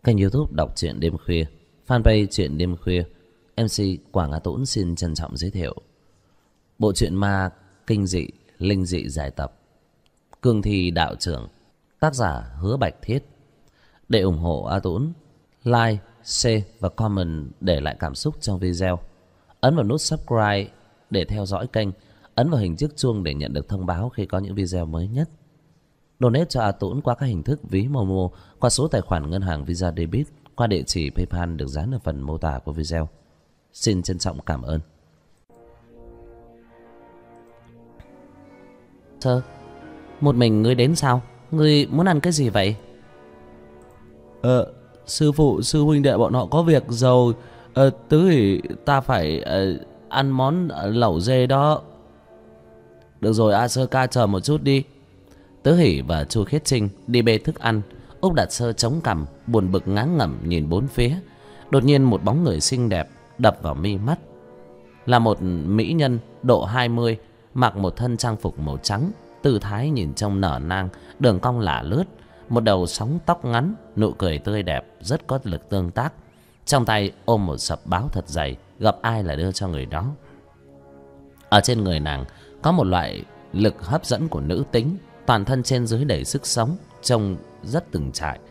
Kênh YouTube đọc truyện đêm khuya, fanpage truyện đêm khuya. MC Quảng Á Tũng xin trân trọng giới thiệu bộ truyện ma kinh dị, linh dị giải tập Cương Thi Đạo Trưởng, tác giả Hứa Bạch Thiết. Để ủng hộ A Tũng, like, share và comment để lại cảm xúc trong video. Ấn vào nút subscribe để theo dõi kênh, ấn vào hình chiếc chuông để nhận được thông báo khi có những video mới nhất. Donate cho A Tũng qua các hình thức ví Momo, qua số tài khoản ngân hàng Visa Debit, qua địa chỉ PayPal được dán ở phần mô tả của video. Xin trân trọng cảm ơn. Sơ, một mình ngươi đến sao? Ngươi muốn ăn cái gì vậy? Sư phụ, sư huynh đệ bọn họ có việc rồi. Tứ thì ta phải ăn món lẩu dê đó. Được rồi, A Sơ ca chờ một chút đi. Tứ Hỷ và Chu Khiết Trinh đi bê thức ăn. Úc Đạt Sơ chống cằm, buồn bực ngán ngẩm nhìn bốn phía. Đột nhiên một bóng người xinh đẹp đập vào mi mắt. Là một mỹ nhân độ 20, mặc một thân trang phục màu trắng, tư thái nhìn trông nở nang, đường cong lả lướt, một đầu sóng tóc ngắn, nụ cười tươi đẹp, rất có lực tương tác. Trong tay ôm một sập báo thật dày, gặp ai là đưa cho người đó. Ở trên người nàng có một loại lực hấp dẫn của nữ tính, toàn thân trên dưới đầy sức sống, trông rất từng trải.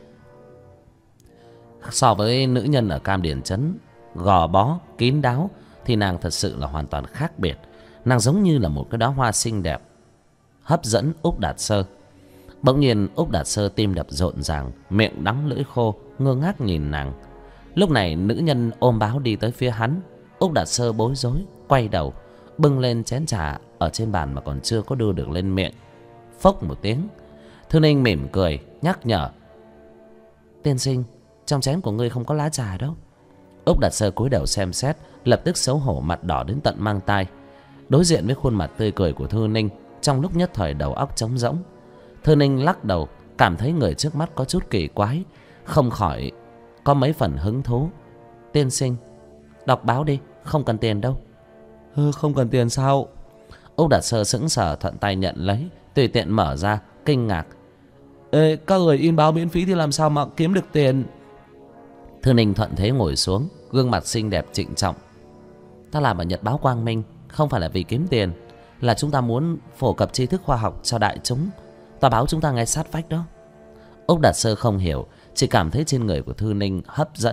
So với nữ nhân ở Cam Điền Trấn gò bó kín đáo thì nàng thật sự là hoàn toàn khác biệt. Nàng giống như là một cái đóa hoa xinh đẹp hấp dẫn Úc Đạt Sơ. Bỗng nhiên Úc Đạt Sơ tim đập rộn ràng, miệng đắng lưỡi khô, ngơ ngác nhìn nàng. Lúc này nữ nhân ôm báo đi tới phía hắn. Úc Đạt Sơ bối rối, quay đầu, bưng lên chén trà ở trên bàn mà còn chưa có đưa được lên miệng. Phốc một tiếng, Thư Ninh mỉm cười nhắc nhở: "Tiên sinh, trong chén của ngươi không có lá trà đâu." Úc Đạt Sơ cúi đầu xem xét, lập tức xấu hổ mặt đỏ đến tận mang tai. Đối diện với khuôn mặt tươi cười của Thư Ninh, trong lúc nhất thời đầu óc trống rỗng. Thư Ninh lắc đầu, cảm thấy người trước mắt có chút kỳ quái, không khỏi có mấy phần hứng thú. "Tiên sinh, đọc báo đi, không cần tiền đâu." Không cần tiền sao? Úc Đạt Sơ sững sờ thuận tay nhận lấy, tùy tiện mở ra, kinh ngạc: Các người in báo miễn phí thì làm sao mà kiếm được tiền? Thư Ninh thuận thế ngồi xuống, gương mặt xinh đẹp trịnh trọng: "Ta làm ở Nhật báo Quang Minh không phải là vì kiếm tiền, là chúng ta muốn phổ cập tri thức khoa học cho đại chúng. Tòa báo chúng ta ngay sát vách đó." Úc Đạt Sơ không hiểu, chỉ cảm thấy trên người của Thư Ninh hấp dẫn.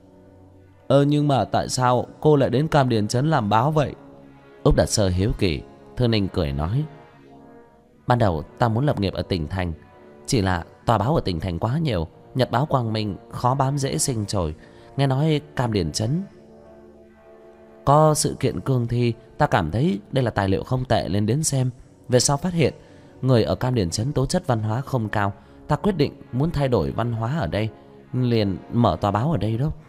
Nhưng mà tại sao cô lại đến Cam Điền Trấn làm báo vậy? Úc Đạt Sơ hiếu kỳ. Thư Ninh cười nói: "Ban đầu ta muốn lập nghiệp ở tỉnh thành, chỉ là tòa báo ở tỉnh thành quá nhiều, Nhật báo Quang Minh khó bám dễ sinh trồi. Nghe nói Cam Điền Trấn có sự kiện cương thi, ta cảm thấy đây là tài liệu không tệ nên đến xem. Về sau phát hiện người ở Cam Điền Trấn tố chất văn hóa không cao, ta quyết định muốn thay đổi văn hóa ở đây, liền mở tòa báo ở đây đó."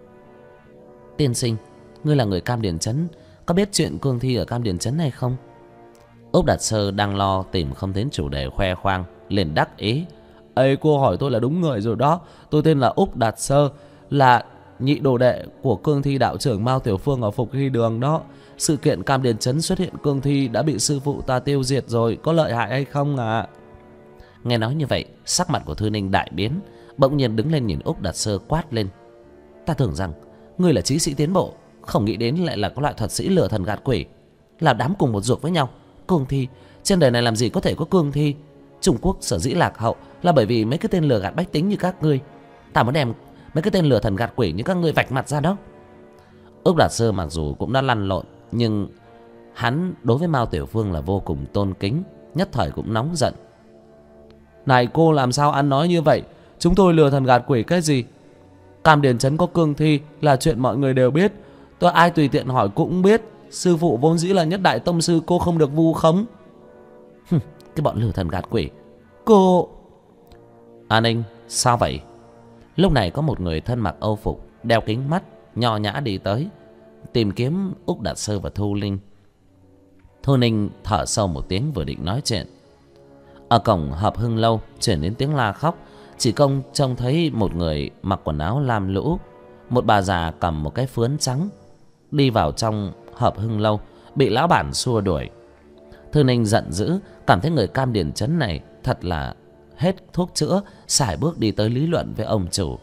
"Tiên sinh, ngươi là người Cam Điền Trấn, có biết chuyện cương thi ở Cam Điền Trấn hay không?" Úc Đạt Sơ đang lo tìm không đến chủ đề khoe khoang, liền đắc ý: Cô hỏi tôi là đúng người rồi đó. Tôi tên là Úc Đạt Sơ, là nhị đồ đệ của cương thi đạo trưởng Mao Tiểu Phương ở Phục Hy Đường đó. Sự kiện Cam Điền Trấn xuất hiện cương thi đã bị sư phụ ta tiêu diệt rồi, có lợi hại hay không à? Nghe nói như vậy, sắc mặt của Thư Ninh đại biến, bỗng nhiên đứng lên nhìn Úc Đạt Sơ quát lên: "Ta tưởng rằng ngươi là trí sĩ tiến bộ, không nghĩ đến lại là có loại thuật sĩ lừa thần gạt quỷ, là đám cùng một ruột với nhau. Cương thi, trên đời này làm gì có thể có cương thi? Trung Quốc sở dĩ lạc hậu là bởi vì mấy cái tên lừa gạt bách tính như các ngươi. Ta muốn đem mấy cái tên lừa thần gạt quỷ như các ngươi vạch mặt ra đó." Úc Đạt Sơ mặc dù cũng đã lăn lộn, nhưng hắn đối với Mao Tiểu Phương là vô cùng tôn kính, nhất thời cũng nóng giận: "Này cô, làm sao ăn nói như vậy? Chúng tôi lừa thần gạt quỷ cái gì? Cam Điền Trấn có cương thi là chuyện mọi người đều biết, tôi ai tùy tiện hỏi cũng biết. Sư phụ vốn dĩ là nhất đại tông sư, cô không được vu khống." "Cái bọn lừa thần gạt quỷ." "Cô..." "An Ninh, sao vậy?" Lúc này có một người thân mặc âu phục, đeo kính mắt, nho nhã đi tới, tìm kiếm Úc Đạt Sơ và Thu Linh. Thu Ninh thở sâu một tiếng vừa định nói chuyện, ở cổng Hợp Hưng Lâu chuyển đến tiếng la khóc. Chỉ công trông thấy một người mặc quần áo lam lũ, một bà già cầm một cái phướn trắng đi vào trong Hợp Hưng Lâu, bị lão bản xua đuổi. Thư Ninh giận dữ, cảm thấy người Cam Điền Trấn này thật là hết thuốc chữa, sải bước đi tới lý luận với ông chủ.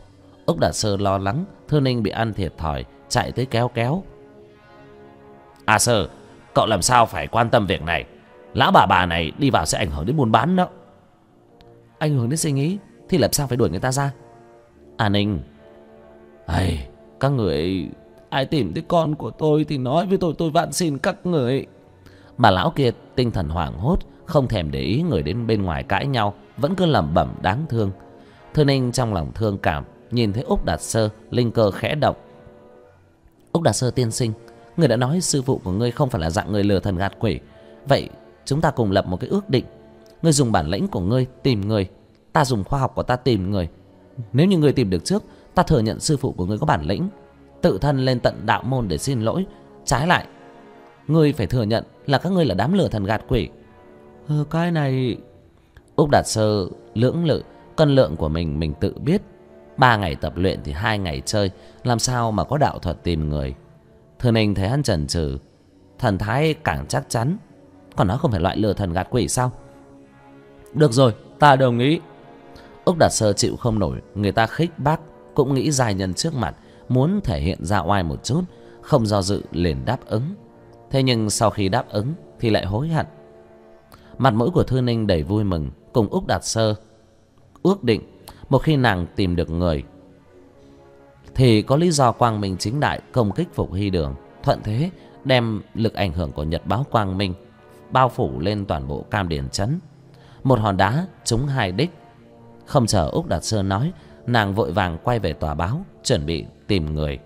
Úc Đạt Sơ lo lắng Thư Ninh bị ăn thiệt thòi, chạy tới kéo kéo. À Sơ, cậu làm sao phải quan tâm việc này. Lão bà này đi vào sẽ ảnh hưởng đến buôn bán đó. Ảnh hưởng đến sinh ý thì làm sao phải đuổi người ta ra? À Ninh, các người ai tìm thấy con của tôi thì nói với tôi van xin các người. Bà lão kia tinh thần hoảng hốt, không thèm để ý người đến bên ngoài cãi nhau, vẫn cứ lẩm bẩm đáng thương. Thư Ninh trong lòng thương cảm, nhìn thấy Úc Đạt Sơ, linh cơ khẽ động. Úc Đạt Sơ tiên sinh, người đã nói sư phụ của ngươi không phải là dạng người lừa thần gạt quỷ. Vậy chúng ta cùng lập một cái ước định. Ngươi dùng bản lĩnh của ngươi tìm người, ta dùng khoa học của ta tìm người. Nếu như ngươi tìm được trước, ta thừa nhận sư phụ của ngươi có bản lĩnh, tự thân lên tận đạo môn để xin lỗi. Trái lại, ngươi phải thừa nhận là các ngươi là đám lừa thần gạt quỷ. Cái này... Úc Đạt Sơ lưỡng lự, cân lượng của mình tự biết. 3 ngày tập luyện thì 2 ngày chơi, làm sao mà có đạo thuật tìm người. Thư Ninh thấy hắn chần chừ, thần thái càng chắc chắn. Còn nó không phải loại lừa thần gạt quỷ sao? Được rồi, ta đồng ý. Úc Đạt Sơ chịu không nổi người ta khích bác, cũng nghĩ giai nhân trước mặt, muốn thể hiện ra oai một chút, không do dự liền đáp ứng. Thế nhưng sau khi đáp ứng thì lại hối hận. Mặt mũi của Thư Ninh đầy vui mừng, cùng Úc Đạt Sơ ước định một khi nàng tìm được người thì có lý do quang minh chính đại công kích Phục Hy Đường, thuận thế đem lực ảnh hưởng của Nhật báo quang minh bao phủ lên toàn bộ Cam Điền trấn. Một hòn đá trúng 2 đích. Không chờ Úc Đạt Sơ nói, nàng vội vàng quay về tòa báo, chuẩn bị tìm người.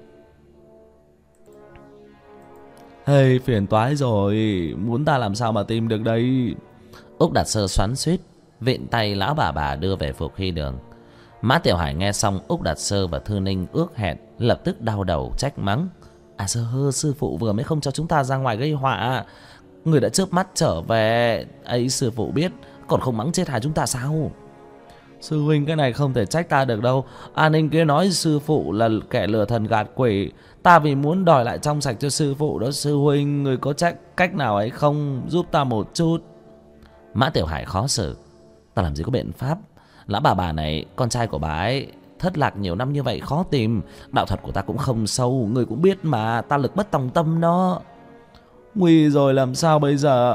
Phiền toái rồi, muốn ta làm sao mà tìm được đây? Úc Đạt Sơ xoắn xuýt, vịn tay lão bà đưa về Phục Hy Đường. Mã Tiểu Hải nghe xong Úc Đạt Sơ và Thư Ninh ước hẹn, lập tức đau đầu trách mắng. Sư phụ vừa mới không cho chúng ta ra ngoài gây họa, người đã chớp mắt trở về ấy, sư phụ biết còn không mắng chết hai chúng ta sao? Sư huynh, cái này không thể trách ta được đâu. An Ninh kia nói sư phụ là kẻ lừa thần gạt quỷ, ta vì muốn đòi lại trong sạch cho sư phụ đó. Sư huynh, người có cách nào ấy không, giúp ta một chút? Mã Tiểu Hải khó xử. Ta làm gì có biện pháp. Lão bà này, con trai của bà ấy thất lạc nhiều năm như vậy khó tìm. Đạo thuật của ta cũng không sâu, người cũng biết mà, ta lực bất tòng tâm đó. Nguy rồi, làm sao bây giờ?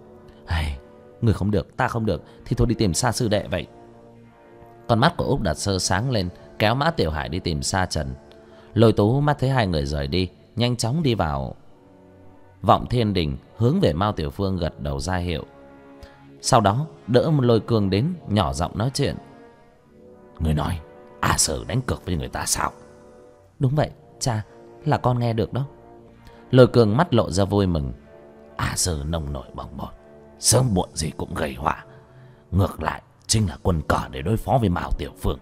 Người không được, ta không được, thì thôi đi tìm Sa sư đệ vậy. Con mắt của Úc Đạt Sơ sáng lên, kéo Mã Tiểu Hải đi tìm Sa Trần. Lôi Tú mắt thấy hai người rời đi, nhanh chóng đi vào Vọng Thiên Đình, hướng về Mao Tiểu Phương gật đầu ra hiệu. Sau đó đỡ một Lôi Cương đến, nhỏ giọng nói chuyện. Người nói A Sở đánh cược với người ta sao? Đúng vậy cha, là con nghe được đó. Lôi Cương mắt lộ ra vui mừng. A Sở nông nổi bỏng bột, sớm muộn gì cũng gây họa. Ngược lại chính là quân cờ để đối phó với Mao Tiểu Phương.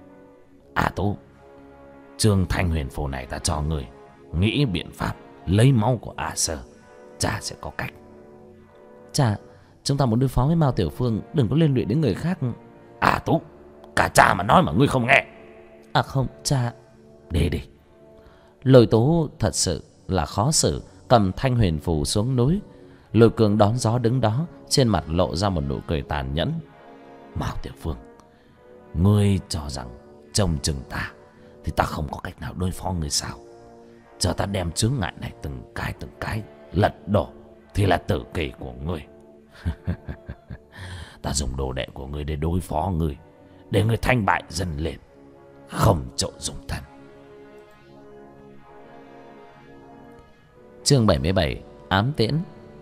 Tú, Trương Thanh Huyền Phù này ta cho người nghĩ biện pháp lấy máu của A Sở, cha sẽ có cách. Cha, chúng ta muốn đối phó với Mao Tiểu Phương, đừng có liên lụy đến người khác. Tú, cả cha mà nói mà ngươi không nghe. Không cha. Đi. Lôi Tú thật sự là khó xử, cầm Thanh Huyền Phù xuống núi. Lôi Cường đón gió đứng đó, trên mặt lộ ra một nụ cười tàn nhẫn. Mao Tiểu Phương, ngươi cho rằng trông chừng ta thì ta không có cách nào đối phó ngươi sao? Chờ ta đem chướng ngại này từng cái lật đổ thì là tử kỳ của ngươi. Ta dùng đồ đệ của ngươi để đối phó ngươi, để ngươi thanh bại dần lên, không chỗ dùng thân. Chương 77, ám tiễn.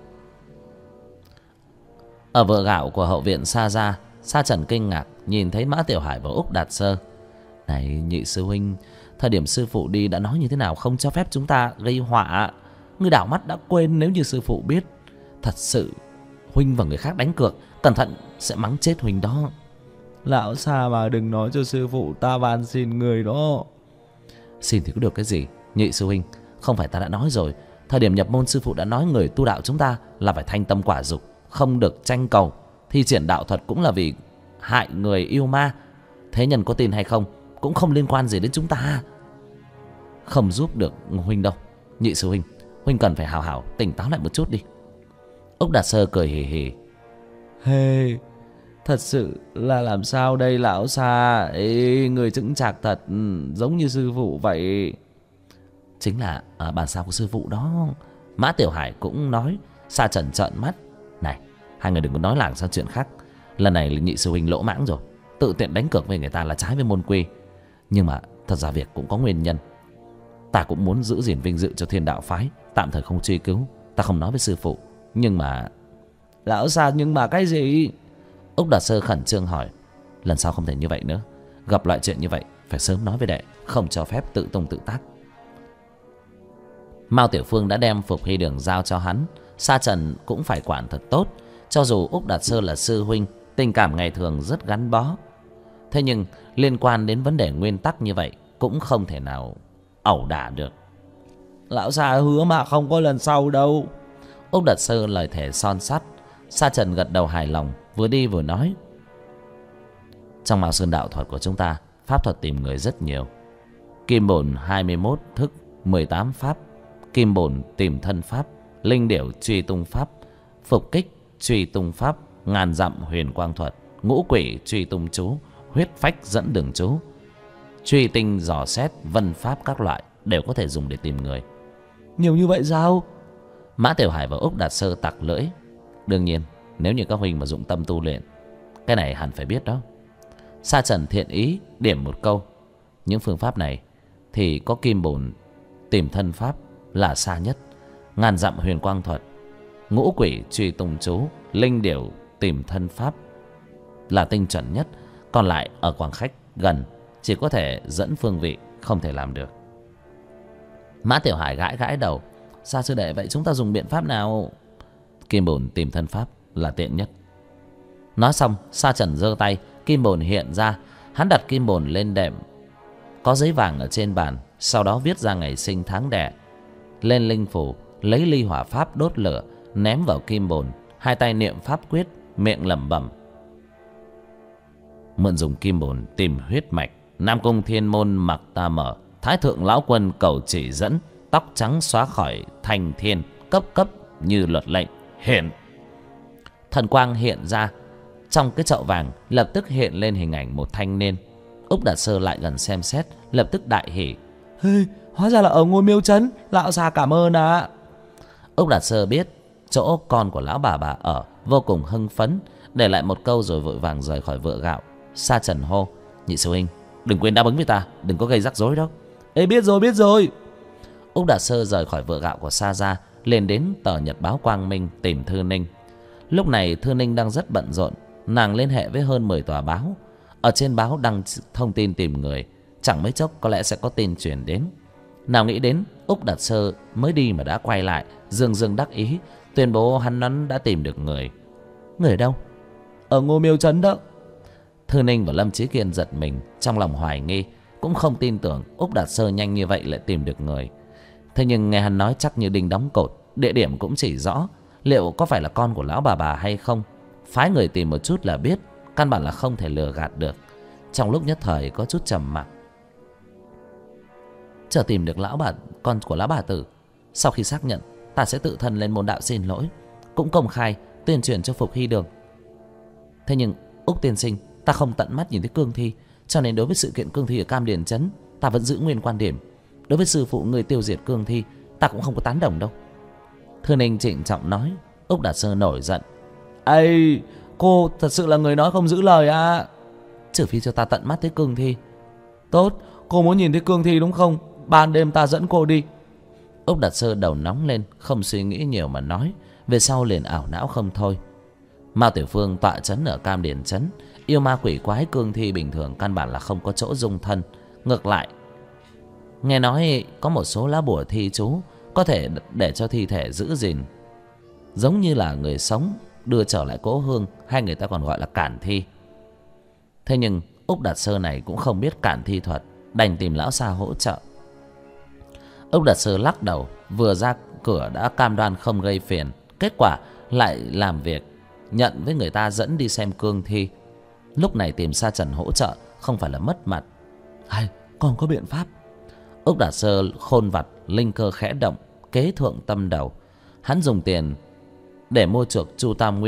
Ở vựa gạo của hậu viện Sa Gia, Sa Trần kinh ngạc nhìn thấy Mã Tiểu Hải và Úc Đạt Sơ. Này nhị sư huynh, thời điểm sư phụ đi đã nói như thế nào, không cho phép chúng ta gây họa. Ngươi đảo mắt đã quên, nếu như sư phụ biết thật sự huynh và người khác đánh cược, cẩn thận sẽ mắng chết huynh đó. Lão Sa mà đừng nói cho sư phụ, ta van xin người đó. Xin thì có được cái gì nhị sư huynh, không phải ta đã nói rồi, thời điểm nhập môn sư phụ đã nói người tu đạo chúng ta là phải thanh tâm quả dục, không được tranh cầu. Thi triển đạo thuật cũng là vì hại người yêu ma. Thế nhân có tin hay không cũng không liên quan gì đến chúng ta, không giúp được huynh đâu. Nhị sư huynh, huynh cần phải hào hào tỉnh táo lại một chút đi. Úc Đạt Sơ cười hì hì. Thật sự là làm sao đây lão Sa? Ê, người chững chạc thật, giống như sư phụ vậy. Chính là bản sao của sư phụ đó. Mã Tiểu Hải cũng nói. Sa Trần trợn mắt. Này, hai người đừng có nói làng sang chuyện khác. Lần này nhị sư huynh lỗ mãng rồi, tự tiện đánh cược với người ta là trái với môn quy. Nhưng mà thật ra việc cũng có nguyên nhân. Ta cũng muốn giữ gìn vinh dự cho Thiên Đạo phái, tạm thời không truy cứu. Ta không nói với sư phụ. Nhưng mà... Lão Sa, nhưng mà cái gì? Úc Đạt Sơ khẩn trương hỏi. Lần sau không thể như vậy nữa. Gặp loại chuyện như vậy phải sớm nói với đệ, không cho phép tự tung tự tác. Mao Tiểu Phương đã đem Phục Hy Đường giao cho hắn. Sa Trần cũng phải quản thật tốt. Cho dù Úc Đạt Sơ là sư huynh, tình cảm ngày thường rất gắn bó. Thế nhưng liên quan đến vấn đề nguyên tắc như vậy cũng không thể nào ẩu đả được. Lão Sa hứa mà không có lần sau đâu. Úc Đạt Sơ lời thề son sắt. Sa Trần gật đầu hài lòng, vừa đi vừa nói. Trong Mao Sơn đạo thuật của chúng ta, pháp thuật tìm người rất nhiều. Kim bổn 21 thức 18 pháp, kim bổn tìm thân pháp, linh điểu truy tung pháp, phục kích truy tung pháp, ngàn dặm huyền quang thuật, ngũ quỷ truy tung chú, huyết phách dẫn đường chú, truy tinh dò xét, vân pháp các loại đều có thể dùng để tìm người. Nhiều như vậy sao? Mã Tiểu Hải và Úc Đạt Sơ tặc lưỡi. Đương nhiên, nếu như các huynh mà dụng tâm tu luyện, cái này hẳn phải biết đó. Sa Trần thiện ý điểm một câu. Những phương pháp này thì có kim bổn tìm thân pháp là xa nhất, ngàn dặm huyền quang thuật, ngũ quỷ truy tung chú, linh điểu tìm thân pháp là tinh chuẩn nhất. Còn lại ở khoảng khách gần, chỉ có thể dẫn phương vị, không thể làm được. Mã Tiểu Hải gãi gãi đầu. Sa sư đệ, vậy chúng ta dùng biện pháp nào? Kim bổn tìm thân pháp là tiện nhất. Nói xong, Sa Trần giơ tay, kim bổn hiện ra. Hắn đặt kim bổn lên đệm có giấy vàng ở trên bàn, sau đó viết ra ngày sinh tháng đẻ lên linh phủ, lấy ly hỏa pháp đốt lửa, ném vào kim bổn, hai tay niệm pháp quyết, miệng lẩm bẩm. Mượn dùng kim bổn tìm huyết mạch, Nam Cung Thiên Môn mặc ta mở, Thái Thượng Lão Quân cầu chỉ dẫn, tóc trắng xóa khỏi thành thiên, cấp cấp như luật lệnh hiện. Thần quang hiện ra trong cái chậu vàng, lập tức hiện lên hình ảnh một thanh niên. Úc Đạt Sơ lại gần xem xét, lập tức đại hỉ. Hey, hóa ra là ở ngôi miêu trấn. Lão Sa cảm ơn ạ. Úc Đạt Sơ biết chỗ con của lão bà ở, vô cùng hưng phấn, để lại một câu rồi vội vàng rời khỏi vựa gạo. Sa Trần hô. Nhị sư huynh, đừng quên đáp ứng với ta, đừng có gây rắc rối đâu. Ê, biết rồi, biết rồi. Úc Đạt Sơ rời khỏi vựa gạo của Sa ra, lên đến tờ Nhật báo Quang Minh tìm Thư Ninh. Lúc này Thư Ninh đang rất bận rộn. Nàng liên hệ với hơn 10 tòa báo. Ở trên báo đăng thông tin tìm người, chẳng mấy chốc có lẽ sẽ có tin truyền đến. Nào nghĩ đến Úc Đạt Sơ mới đi mà đã quay lại, dương dương đắc ý tuyên bố hắn đã tìm được người. Người ở đâu? Ở ngôi miêu trấn đó. Thư Ninh và Lâm Chí Kiên giật mình, trong lòng hoài nghi, cũng không tin tưởng Úc Đạt Sơ nhanh như vậy lại tìm được người. Thế nhưng nghe hắn nói chắc như đinh đóng cột, địa điểm cũng chỉ rõ, liệu có phải là con của lão bà hay không? Phái người tìm một chút là biết, căn bản là không thể lừa gạt được. Trong lúc nhất thời có chút trầm mặc. Chờ tìm được con của lão bà tử, sau khi xác nhận, ta sẽ tự thân lên môn đạo xin lỗi, cũng công khai tuyên truyền cho Phục Hy Đường. Thế nhưng Úc tiên sinh, ta không tận mắt nhìn thấy cương thi, cho nên đối với sự kiện cương thi ở Cam Điền Trấn, ta vẫn giữ nguyên quan điểm. Đối với sư phụ người tiêu diệt cương thi, ta cũng không có tán đồng đâu. Thư Ninh trịnh trọng nói. Úc Đạt Sơ nổi giận. Ây, cô thật sự là người nói không giữ lời à? Trừ phi cho ta tận mắt thấy cương thi. Tốt, cô muốn nhìn thấy cương thi đúng không? Ban đêm ta dẫn cô đi. Úc Đạt Sơ đầu nóng lên, không suy nghĩ nhiều mà nói. Về sau liền ảo não không thôi. Mao Tiểu Phương tọa trấn ở Cam Điền Trấn, yêu ma quỷ quái cương thi bình thường căn bản là không có chỗ dung thân. Ngược lại, nghe nói có một số lá bùa thi chú có thể để cho thi thể giữ gìn, giống như là người sống đưa trở lại cố hương, hay người ta còn gọi là cản thi. Thế nhưng Úc Đạt Sơ này cũng không biết cản thi thuật, đành tìm lão Sa hỗ trợ. Úc Đạt Sơ lắc đầu, vừa ra cửa đã cam đoan không gây phiền, kết quả lại làm việc nhận với người ta dẫn đi xem cương thi. Lúc này tìm Sa Trần hỗ trợ không phải là mất mặt. Hay, còn có biện pháp. Úc Đạt Sơ khôn vặt, linh cơ khẽ động, kế thượng tâm đầu. Hắn dùng tiền để mua chuộc Chu Tam Nguyên,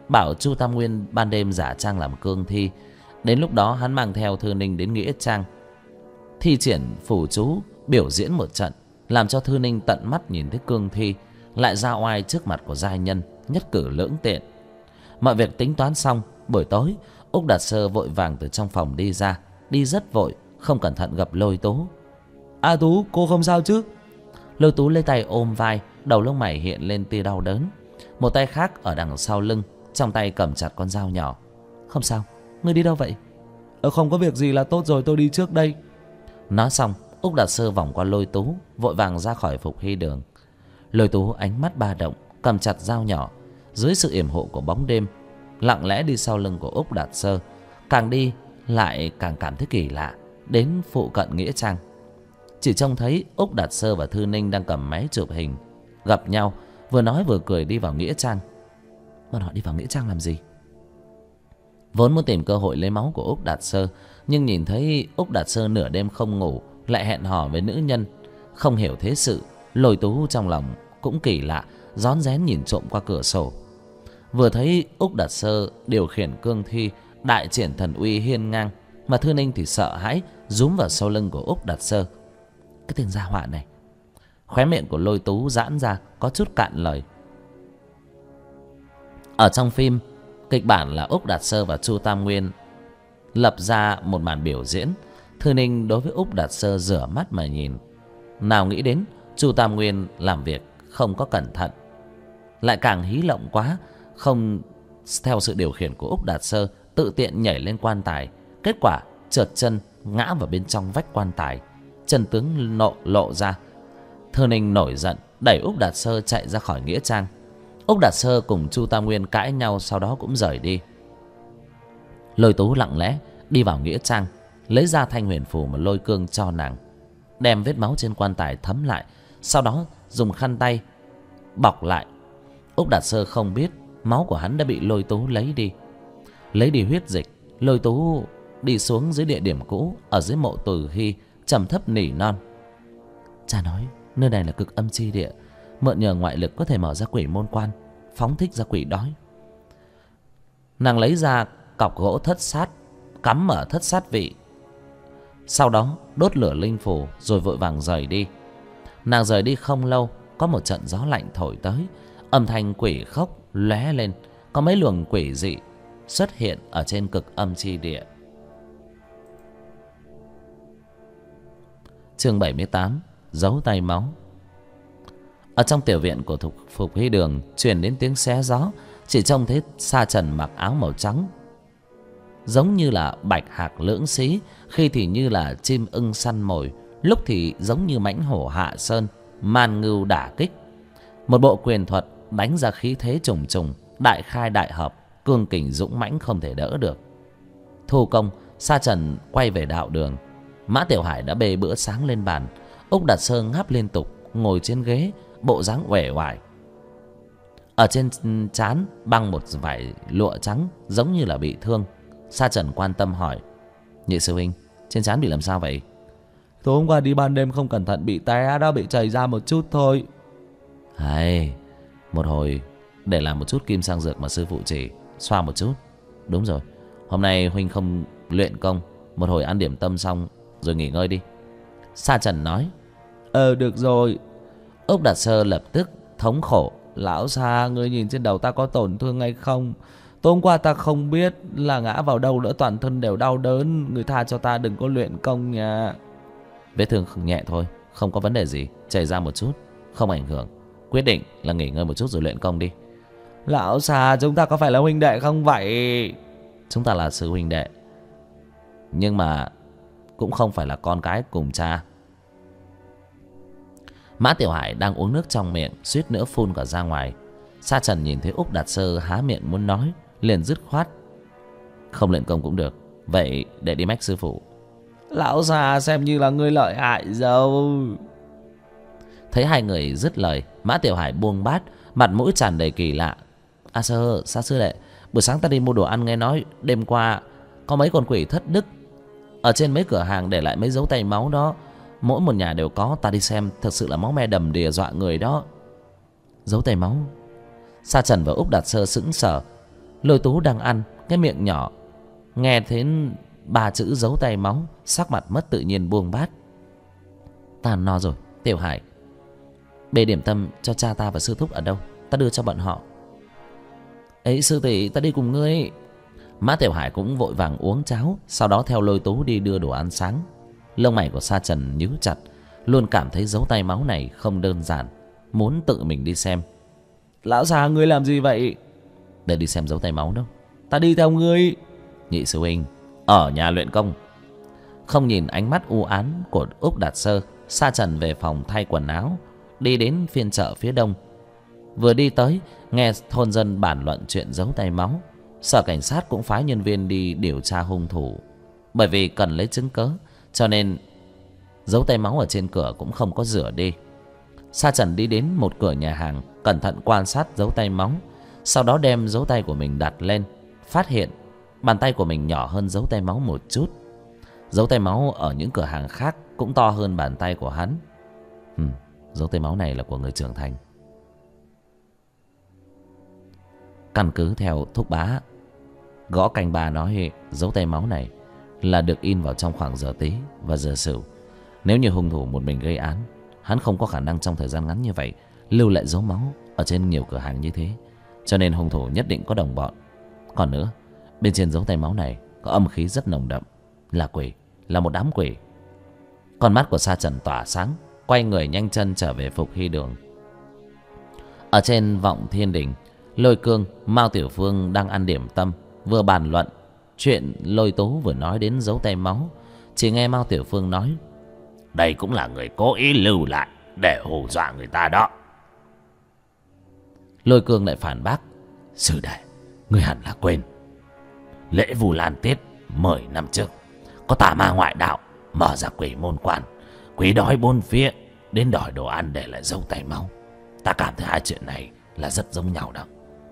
bảo Chu Tam Nguyên ban đêm giả trang làm cương thi. Đến lúc đó hắn mang theo Thư Ninh đến nghĩa trang, thi triển phù chú biểu diễn một trận, làm cho Thư Ninh tận mắt nhìn thấy cương thi lại ra oai trước mặt của giai nhân, nhất cử lưỡng tiện. Mọi việc tính toán xong, buổi tối Úc Đạt Sơ vội vàng từ trong phòng đi ra, đi rất vội, không cẩn thận gặp Lôi Tú. A Tú, cô không sao chứ? Lôi Tú lấy tay ôm vai, đầu lông mày hiện lên tia đau đớn. Một tay khác ở đằng sau lưng, trong tay cầm chặt con dao nhỏ. Không sao, ngươi đi đâu vậy? Không có việc gì là tốt rồi, tôi đi trước đây. Nói xong, Úc Đạt Sơ vòng qua Lôi Tú, vội vàng ra khỏi Phục Hy Đường. Lôi Tú ánh mắt ba động, cầm chặt dao nhỏ, dưới sự yểm hộ của bóng đêm, lặng lẽ đi sau lưng của Úc Đạt Sơ. Càng đi lại càng cảm thấy kỳ lạ. Đến phụ cận nghĩa trang, chỉ trông thấy Úc Đạt Sơ và Thư Ninh đang cầm máy chụp hình, gặp nhau, vừa nói vừa cười đi vào nghĩa trang. Bọn họ đi vào nghĩa trang làm gì? Vốn muốn tìm cơ hội lấy máu của Úc Đạt Sơ, nhưng nhìn thấy Úc Đạt Sơ nửa đêm không ngủ, lại hẹn hò với nữ nhân, không hiểu thế sự. Lôi Tú trong lòng cũng kỳ lạ, rón rén nhìn trộm qua cửa sổ. Vừa thấy Úc Đạt Sơ điều khiển cương thi, đại triển thần uy hiên ngang, mà Thư Ninh thì sợ hãi, rúm vào sau lưng của Úc Đạt Sơ. Cái tên gia họa này. Khóe miệng của Lôi Tú giãn ra, có chút cạn lời. Ở trong phim, kịch bản là Úc Đạt Sơ và Chu Tam Nguyên lập ra một màn biểu diễn. Thư Ninh đối với Úc Đạt Sơ rửa mắt mà nhìn. Nào nghĩ đến Chu Tam Nguyên làm việc không có cẩn thận, lại càng hí lộng quá, không theo sự điều khiển của Úc Đạt Sơ, tự tiện nhảy lên quan tài. Kết quả trượt chân ngã vào bên trong vách quan tài, chân tướng lộ ra. Thư Ninh nổi giận, đẩy Úc Đạt Sơ chạy ra khỏi nghĩa trang. Úc Đạt Sơ cùng Chu Tam Nguyên cãi nhau, sau đó cũng rời đi. Lôi Tú lặng lẽ đi vào nghĩa trang, lấy ra thanh huyền phù mà Lôi Cương cho nàng, đem vết máu trên quan tài thấm lại, sau đó dùng khăn tay bọc lại. Úc Đạt Sơ không biết máu của hắn đã bị Lôi Tú lấy đi. Lấy đi huyết dịch, Lôi Tú đi xuống dưới địa điểm cũ ở dưới mộ Từ Hy, trầm thấp nỉ non. Cha nói nơi này là cực âm chi địa, mượn nhờ ngoại lực có thể mở ra quỷ môn quan, phóng thích ra quỷ đói. Nàng lấy ra cọc gỗ thất sát, cắm ở thất sát vị, sau đó đốt lửa linh phù rồi vội vàng rời đi. Nàng rời đi không lâu, có một trận gió lạnh thổi tới, âm thanh quỷ khóc lóe lên, có mấy luồng quỷ dị xuất hiện ở trên cực âm chi địa. Chương 78: Dấu tay máu. Ở trong tiểu viện của Phục Hy Đường truyền đến tiếng xé gió. Chỉ trông thấy Sa Trần mặc áo màu trắng, giống như là bạch hạc lưỡng xí, khi thì như là chim ưng săn mồi, lúc thì giống như mãnh hổ hạ sơn, man ngưu đả kích. Một bộ quyền thuật đánh ra khí thế trùng trùng, đại khai đại hợp, cương kình dũng mãnh không thể đỡ được. Thu công, Sa Trần quay về đạo đường. Mã Tiểu Hải đã bê bữa sáng lên bàn. Úc Đạt Sơ ngáp liên tục, ngồi trên ghế, bộ dáng uể oải. Ở trên trán băng một vải lụa trắng, giống như là bị thương. Sa Trần quan tâm hỏi: Nhị sư huynh, trên trán bị làm sao vậy? Tối hôm qua đi ban đêm không cẩn thận bị té đó, bị chảy ra một chút thôi. Hay, một hồi để làm một chút kim sang dược mà sư phụ chỉ, xoa một chút. Đúng rồi, hôm nay huynh không luyện công, một hồi ăn điểm tâm xong rồi nghỉ ngơi đi. Sa Trần nói. Được rồi. Úc Đạt Sơ lập tức thống khổ: Lão Sa, ngươi nhìn trên đầu ta có tổn thương hay không? Tối hôm qua ta không biết là ngã vào đâu nữa, toàn thân đều đau đớn. Người tha cho ta, đừng có luyện công nha. Vết thương nhẹ thôi, không có vấn đề gì, chảy ra một chút, không ảnh hưởng. Quyết định là nghỉ ngơi một chút rồi luyện công đi. Lão Sa, chúng ta có phải là huynh đệ không vậy? Chúng ta là sư huynh đệ, nhưng mà cũng không phải là con cái cùng cha. Mã Tiểu Hải đang uống nước trong miệng, suýt nữa phun cả ra ngoài. Sa Trần nhìn thấy Úc Đạt Sơ há miệng muốn nói, liền dứt khoát: Không luyện công cũng được, vậy để đi mách sư phụ. Lão Sa xem như là ngươi lợi hại dâu. Thấy hai người dứt lời, Mã Tiểu Hải buông bát, mặt mũi tràn đầy kỳ lạ. Sa sư đệ, buổi sáng ta đi mua đồ ăn, nghe nói đêm qua có mấy con quỷ thất đức ở trên mấy cửa hàng để lại mấy dấu tay máu đó. Mỗi một nhà đều có, ta đi xem, thật sự là máu me đầm đìa dọa người đó. Dấu tay máu? Sa Trần và Úc Đạt Sơ sững sờ. Lôi Tú đang ăn, cái miệng nhỏ nghe thấy 3 chữ dấu tay máu, sắc mặt mất tự nhiên buông bát. Ta no rồi, Tiểu Hải. Bê điểm tâm cho cha ta và sư thúc ở đâu, ta đưa cho bọn họ. Ấy sư tỷ, ta đi cùng ngươi. Mã Tiểu Hải cũng vội vàng uống cháo, sau đó theo Lôi Tú đi đưa đồ ăn sáng. Lông mày của Sa Trần nhíu chặt, luôn cảm thấy dấu tay máu này không đơn giản, muốn tự mình đi xem. Lão già, ngươi làm gì vậy? Để đi xem dấu tay máu đâu. Ta đi theo ngươi. Nhị sư huynh ở nhà luyện công. Không nhìn ánh mắt u ám của Úc Đạt Sơ, Sa Trần về phòng thay quần áo, đi đến phiên chợ phía đông. Vừa đi tới, nghe thôn dân bàn luận chuyện dấu tay máu. Sở cảnh sát cũng phái nhân viên đi điều tra hung thủ. Bởi vì cần lấy chứng cớ, cho nên dấu tay máu ở trên cửa cũng không có rửa đi. Sa Trần đi đến một cửa nhà hàng, cẩn thận quan sát dấu tay máu, sau đó đem dấu tay của mình đặt lên, phát hiện bàn tay của mình nhỏ hơn dấu tay máu một chút. Dấu tay máu ở những cửa hàng khác cũng to hơn bàn tay của hắn. Dấu tay máu này là của người trưởng thành. Căn cứ theo thúc bá Gõ Canh Ba nói, dấu tay máu này là được in vào trong khoảng giờ Tý và giờ Sửu. Nếu như hung thủ một mình gây án, hắn không có khả năng trong thời gian ngắn như vậy lưu lại dấu máu ở trên nhiều cửa hàng như thế, cho nên hung thủ nhất định có đồng bọn. Còn nữa, bên trên dấu tay máu này có âm khí rất nồng đậm, là quỷ, là một đám quỷ. Con mắt của Sa Trần tỏa sáng, quay người nhanh chân trở về Phục Hy Đường. Ở trên Vọng Thiên Đình, Lôi Cương, Mao Tiểu Phương đang ăn điểm tâm, vừa bàn luận chuyện Lôi Tú vừa nói đến dấu tay máu. Chỉ nghe Mao Tiểu Phương nói, đây cũng là người cố ý lưu lại để hù dọa người ta đó. Lôi Cương lại phản bác, sư đệ, người hẳn là quên, lễ Vu Lan Tiết 10 năm trước, có tà ma ngoại đạo mở ra quỷ môn quan, quỷ đói bốn phía đến đòi đồ ăn để lại dấu tay máu. Ta cảm thấy hai chuyện này là rất giống nhau đó.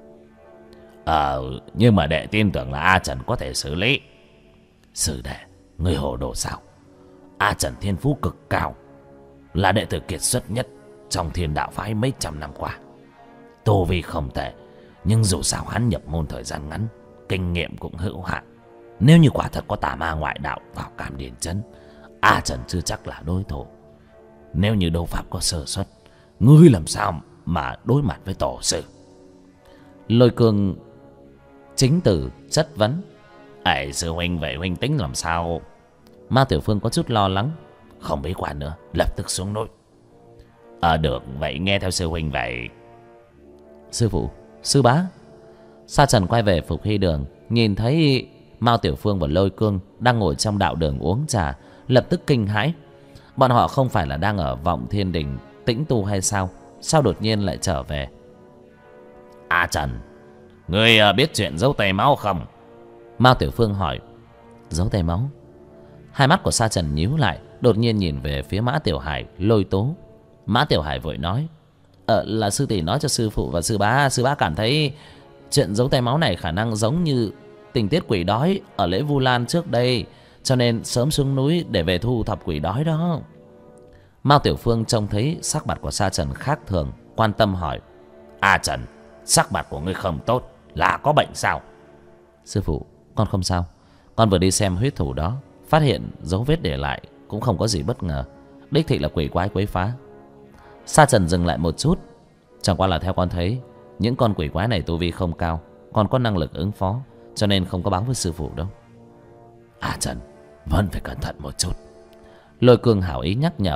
Nhưng mà đệ tin tưởng là A Trần có thể xử lý. Sư đệ, người hồ đồ sao? A Trần thiên phú cực cao, là đệ tử kiệt xuất nhất trong Thiên Đạo phái mấy trăm năm qua. Tu vi không tệ, nhưng dù sao hắn nhập môn thời gian ngắn, kinh nghiệm cũng hữu hạn. Nếu như quả thật có tà ma ngoại đạo vào Cam Điền Trấn, A Trần chưa chắc là đối thủ. Nếu như đấu pháp có sơ suất, ngươi làm sao mà đối mặt với tổ sư? Lôi Cương chính từ chất vấn, Sư huynh, vậy huynh tính làm sao? Mao Tiểu Phương có chút lo lắng, không bế quan nữa, lập tức xuống núi. Được, vậy nghe theo sư huynh vậy. Sư phụ, sư bá. Sa Trần quay về Phục Hy Đường, nhìn thấy Mao Tiểu Phương và Lôi Cương đang ngồi trong đạo đường uống trà, lập tức kinh hãi. Bọn họ không phải là đang ở Vọng Thiên Đình tĩnh tu hay sao? Sao đột nhiên lại trở về? A Trần, ngươi biết chuyện dấu tay máu không? Mao Tiểu Phương hỏi. Dấu tay máu? Hai mắt của Sa Trần nhíu lại, đột nhiên nhìn về phía Mã Tiểu Hải, Lôi Tố. Mã Tiểu Hải vội nói, là sư tỷ nói cho sư phụ và sư bá. Sư bá cảm thấy chuyện dấu tay máu này khả năng giống như tình tiết quỷ đói ở lễ Vu Lan trước đây, cho nên sớm xuống núi để về thu thập quỷ đói đó. Mao Tiểu Phương trông thấy sắc mặt của Sa Trần khác thường, quan tâm hỏi, A Trần, sắc mặt của ngươi không tốt, là có bệnh sao? Sư phụ, con không sao. Con vừa đi xem huyết thủ đó, phát hiện dấu vết để lại cũng không có gì bất ngờ, đích thị là quỷ quái quấy phá. Sa Trần dừng lại một chút, chẳng qua là theo con thấy những con quỷ quái này tu vi không cao, còn có năng lực ứng phó, cho nên không có báo với sư phụ đâu. A Trần vẫn phải cẩn thận một chút. Lôi Cương hảo ý nhắc nhở.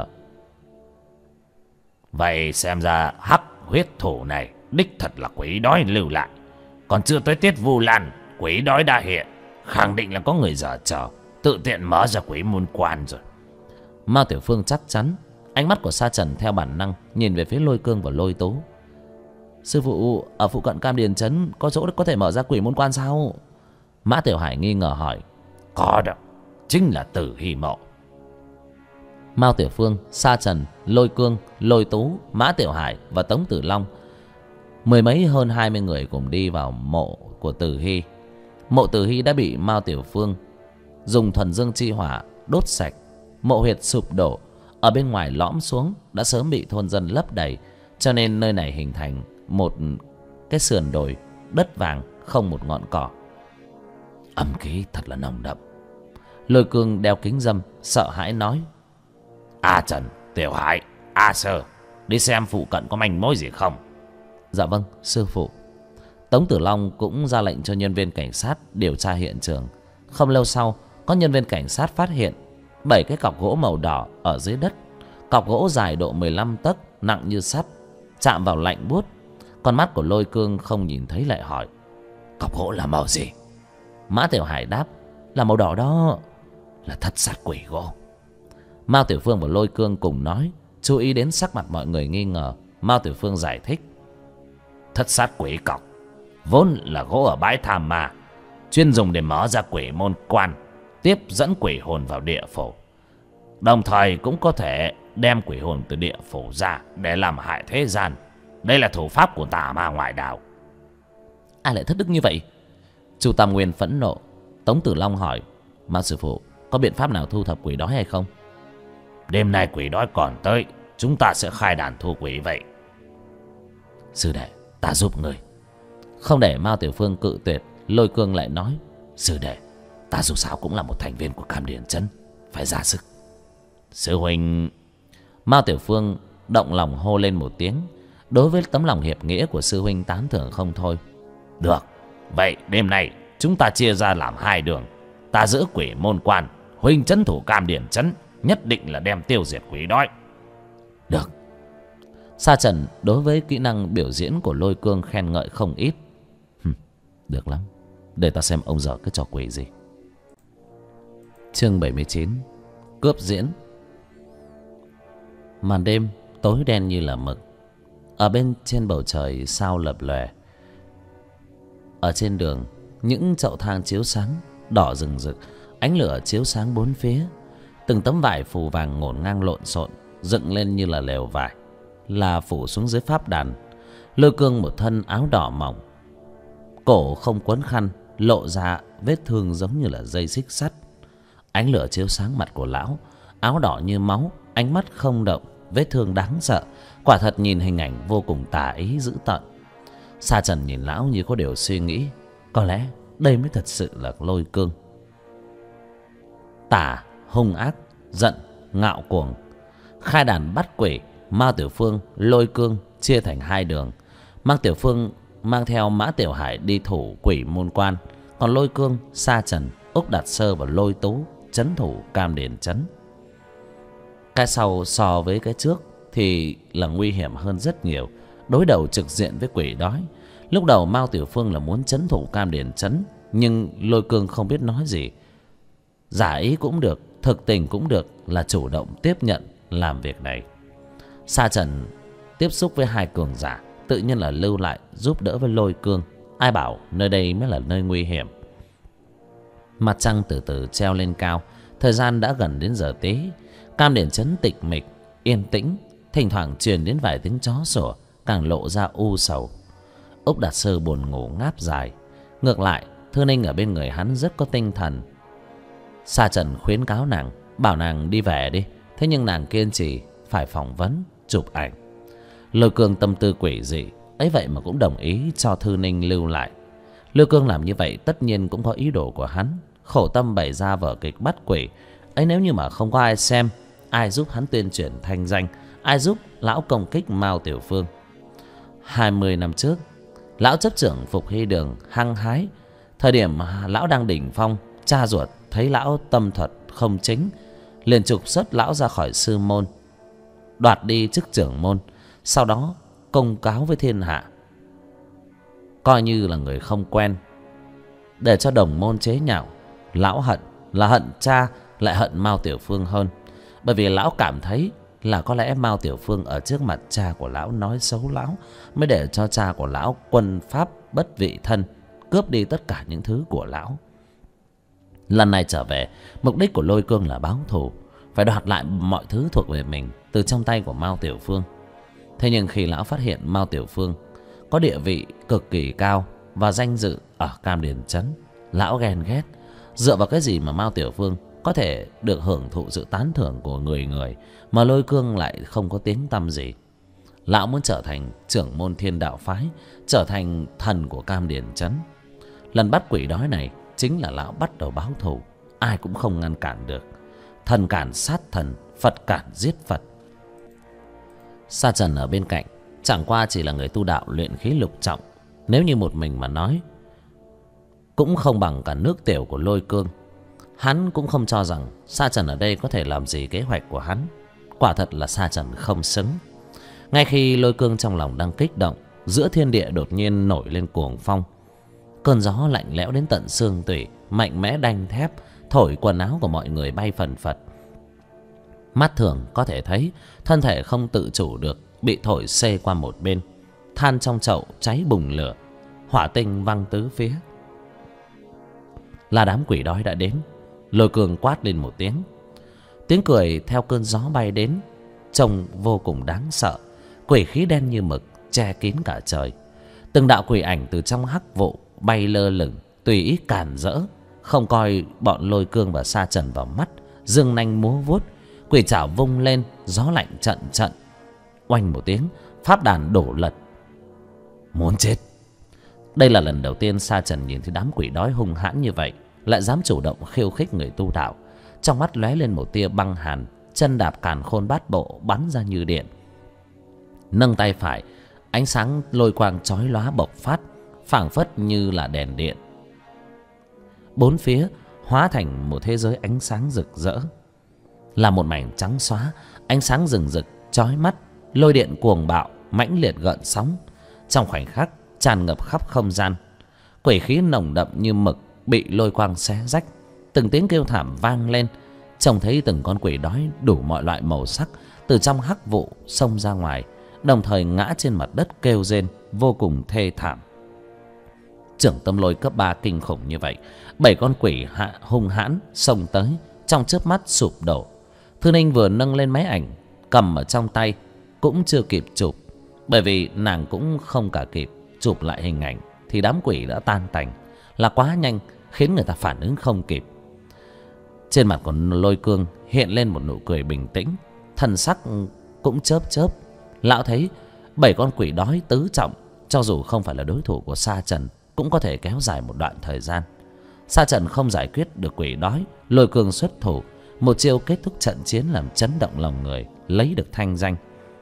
Vậy xem ra hắc huyết thủ này đích thật là quỷ đói lưu lại. Còn chưa tới tiết Vu Lan, quỷ đói đã hiện, khẳng định là có người giở trò, tự tiện mở ra quỷ môn quan rồi. Mao Tiểu Phương chắc chắn. Ánh mắt của Sa Trần theo bản năng nhìn về phía Lôi Cương và Lôi Tố. Sư phụ, ở phụ cận Cam Điền Trấn có chỗ có thể mở ra quỷ môn quan sao? Mã Tiểu Hải nghi ngờ hỏi. Có đó, chính là Tử Hy Mộ. Mao Tiểu Phương, Sa Trần, Lôi Cương, Lôi Tú, Mã Tiểu Hải và Tống Tử Long, mười mấy hơn 20 người cùng đi vào mộ của Tử Hy. Mộ Tử Hy đã bị Mao Tiểu Phương dùng thuần dương chi hỏa đốt sạch. Mộ huyệt sụp đổ, ở bên ngoài lõm xuống, đã sớm bị thôn dân lấp đầy, cho nên nơi này hình thành một cái sườn đồi đất vàng không một ngọn cỏ. Âm khí thật là nồng đậm. Lôi Cương đeo kính râm sợ hãi nói: A Trần, Tiểu Hải, A Sơ, đi xem phụ cận có manh mối gì không. Dạ vâng sư phụ. Tống Tử Long cũng ra lệnh cho nhân viên cảnh sát điều tra hiện trường. Không lâu sau, có nhân viên cảnh sát phát hiện 7 cái cọc gỗ màu đỏ ở dưới đất. Cọc gỗ dài độ 15 tấc, nặng như sắt, chạm vào lạnh buốt. Con mắt của Lôi Cương không nhìn thấy lại hỏi: Cọc gỗ là màu gì? Mã Tiểu Hải đáp: Là màu đỏ đó. Là thất sát quỷ gỗ. Mao Tiểu Phương và Lôi Cương cùng nói. Chú ý đến sắc mặt mọi người nghi ngờ, Mao Tiểu Phương giải thích: Thất sát quỷ cọc vốn là gỗ ở bãi Tham Ma, chuyên dùng để mở ra quỷ môn quan, tiếp dẫn quỷ hồn vào địa phủ. Đồng thời cũng có thể đem quỷ hồn từ địa phủ ra để làm hại thế gian. Đây là thủ pháp của tà ma ngoại đạo. Ai lại thất đức như vậy? Chu Tam Nguyên phẫn nộ. Tống Tử Long hỏi: Mao sư phụ, có biện pháp nào thu thập quỷ đói hay không? Đêm nay quỷ đói còn tới, chúng ta sẽ khai đàn thu quỷ vậy. Sư đệ, ta giúp người. Không để Mao Tiểu Phương cự tuyệt, Lôi Cương lại nói: Sư đệ, ta dù sao cũng là một thành viên của Cam Điền Trấn, phải ra sức. Sư huynh. Mao Tiểu Phương động lòng hô lên một tiếng. Đối với tấm lòng hiệp nghĩa của sư huynh tán thưởng không thôi. Được, vậy đêm nay chúng ta chia ra làm 2 đường. Ta giữ quỷ môn quan, huynh trấn thủ Cam Điền Trấn, nhất định là đem tiêu diệt quỷ đói. Được. Sa Trần đối với kỹ năng biểu diễn của Lôi Cương khen ngợi không ít. Được lắm, để ta xem ông dở cái trò quỷ gì. Chương 79. Cướp diễn. Màn đêm tối đen như là mực. Ở bên trên bầu trời sao lập lòe. Ở trên đường, những chậu thang chiếu sáng đỏ rừng rực, ánh lửa chiếu sáng bốn phía. Từng tấm vải phù vàng ngổn ngang lộn xộn dựng lên như là lều vải, là phủ xuống dưới pháp đàn. Lôi Cương một thân áo đỏ mỏng, cổ không quấn khăn, lộ ra vết thương giống như là dây xích sắt. Ánh lửa chiếu sáng mặt của lão, áo đỏ như máu, ánh mắt không động, vết thương đáng sợ. Quả thật nhìn hình ảnh vô cùng tà ý dữ tợn. Sa Trần nhìn lão như có điều suy nghĩ. Có lẽ đây mới thật sự là Lôi Cương. Tà, hung ác, giận, ngạo cuồng. Khai đàn bắt quỷ, Mao Tiểu Phương, Lôi Cương chia thành 2 đường. Mao Tiểu Phương mang theo Mã Tiểu Hải đi thủ quỷ môn quan, còn Lôi Cương, Sa Trần, Úc Đạt Sơ và Lôi Tú trấn thủ Cam Điền Trấn. Cái sau so với cái trước thì là nguy hiểm hơn rất nhiều, đối đầu trực diện với quỷ đói. Lúc đầu Mao Tiểu Phương là muốn trấn thủ Cam Điền Trấn, nhưng Lôi Cương không biết nói gì. Giả ý cũng được, thực tình cũng được, là chủ động tiếp nhận làm việc này. Sa Trần tiếp xúc với 2 cường giả, tự nhiên là lưu lại giúp đỡ với Lôi Cương. Ai bảo nơi đây mới là nơi nguy hiểm. Mặt trăng từ từ treo lên cao. Thời gian đã gần đến giờ tí. Cam Điền Trấn tịch mịch, yên tĩnh. Thỉnh thoảng truyền đến vài tiếng chó sủa, càng lộ ra u sầu. Úc Đạt Sơ buồn ngủ ngáp dài. Ngược lại, Thư Ninh ở bên người hắn rất có tinh thần. Sa Trần khuyến cáo nàng, bảo nàng đi về đi. Thế nhưng nàng kiên trì phải phỏng vấn, chụp ảnh. Lôi Cương tâm tư quỷ dị, ấy vậy mà cũng đồng ý cho Thư Ninh lưu lại. Lôi Cương làm như vậy tất nhiên cũng có ý đồ của hắn, khổ tâm bày ra vở kịch bắt quỷ ấy. Nếu như mà không có ai xem, ai giúp hắn tuyên truyền thanh danh, ai giúp lão công kích Mao Tiểu Phương? 20 năm trước, lão chấp trưởng Phục Hy Đường hăng hái. Thời điểm lão đang đỉnh phong, cha ruột thấy lão tâm thuật không chính, liền trục xuất lão ra khỏi sư môn, đoạt đi chức trưởng môn. Sau đó công cáo với thiên hạ, coi như là người không quen, để cho đồng môn chế nhạo. Lão hận là hận cha, lại hận Mao Tiểu Phương hơn. Bởi vì lão cảm thấy là có lẽ Mao Tiểu Phương ở trước mặt cha của lão nói xấu lão, mới để cho cha của lão quân pháp bất vị thân, cướp đi tất cả những thứ của lão. Lần này trở về, mục đích của Lôi Cương là báo thù, phải đoạt lại mọi thứ thuộc về mình từ trong tay của Mao Tiểu Phương. Thế nhưng khi lão phát hiện Mao Tiểu Phương có địa vị cực kỳ cao và danh dự ở Cam Điền Trấn, lão ghen ghét. Dựa vào cái gì mà Mao Tiểu Phương có thể được hưởng thụ sự tán thưởng của người người, mà Lôi Cương lại không có tiếng tăm gì? Lão muốn trở thành trưởng môn Thiên Đạo phái, trở thành thần của Cam Điền Trấn. Lần bắt quỷ đói này chính là lão bắt đầu báo thù, ai cũng không ngăn cản được. Thần cản sát thần, Phật cản giết Phật. Sa Trần ở bên cạnh chẳng qua chỉ là người tu đạo luyện khí lục trọng, nếu như một mình mà nói cũng không bằng cả nước tiểu của Lôi Cương. Hắn cũng không cho rằng Sa Trần ở đây có thể làm gì kế hoạch của hắn. Quả thật là Sa Trần không xứng. Ngay khi Lôi Cương trong lòng đang kích động, giữa thiên địa đột nhiên nổi lên cuồng phong. Cơn gió lạnh lẽo đến tận xương tủy, mạnh mẽ đanh thép, thổi quần áo của mọi người bay phần phật. Mắt thường có thể thấy thân thể không tự chủ được bị thổi xê qua một bên. Than trong chậu cháy bùng lửa, hỏa tinh văng tứ phía. Là đám quỷ đói đã đến. Lôi Cương quát lên một tiếng. Tiếng cười theo cơn gió bay đến, trông vô cùng đáng sợ. Quỷ khí đen như mực che kín cả trời. Từng đạo quỷ ảnh từ trong hắc vụ bay lơ lửng, tùy ý cản rỡ, không coi bọn Lôi Cương và Sa Trần vào mắt, dương nanh múa vuốt, quỷ chảo vung lên, gió lạnh trận trận. Oanh một tiếng, pháp đàn đổ lật. Muốn chết. Đây là lần đầu tiên Sa Trần nhìn thấy đám quỷ đói hung hãn như vậy, lại dám chủ động khiêu khích người tu đạo. Trong mắt lóe lên một tia băng hàn, chân đạp càn khôn bát bộ bắn ra như điện. Nâng tay phải, ánh sáng lôi quang chói lóa bộc phát, phảng phất như là đèn điện. Bốn phía hóa thành một thế giới ánh sáng rực rỡ, là một mảnh trắng xóa, ánh sáng rừng rực chói mắt, lôi điện cuồng bạo mãnh liệt gợn sóng, trong khoảnh khắc tràn ngập khắp không gian. Quỷ khí nồng đậm như mực bị lôi quang xé rách, từng tiếng kêu thảm vang lên. Trông thấy từng con quỷ đói đủ mọi loại màu sắc từ trong hắc vụ xông ra ngoài, đồng thời ngã trên mặt đất kêu rên vô cùng thê thảm. Trưởng tâm lôi cấp 3 kinh khủng như vậy, 7 con quỷ hung hãn xông tới, trong chớp mắt sụp đổ. Thư Ninh vừa nâng lên máy ảnh cầm ở trong tay cũng chưa kịp chụp, bởi vì nàng cũng không cả kịp chụp lại hình ảnh thì đám quỷ đã tan tành, là quá nhanh khiến người ta phản ứng không kịp. Trên mặt của Lôi Cương hiện lên một nụ cười bình tĩnh, thần sắc cũng chớp chớp. Lão thấy 7 con quỷ đói tứ trọng, cho dù không phải là đối thủ của Sa Trần, cũng có thể kéo dài một đoạn thời gian. Sa Trần không giải quyết được quỷ đói, Lôi Cương xuất thủ, một chiêu kết thúc trận chiến làm chấn động lòng người, lấy được thanh danh.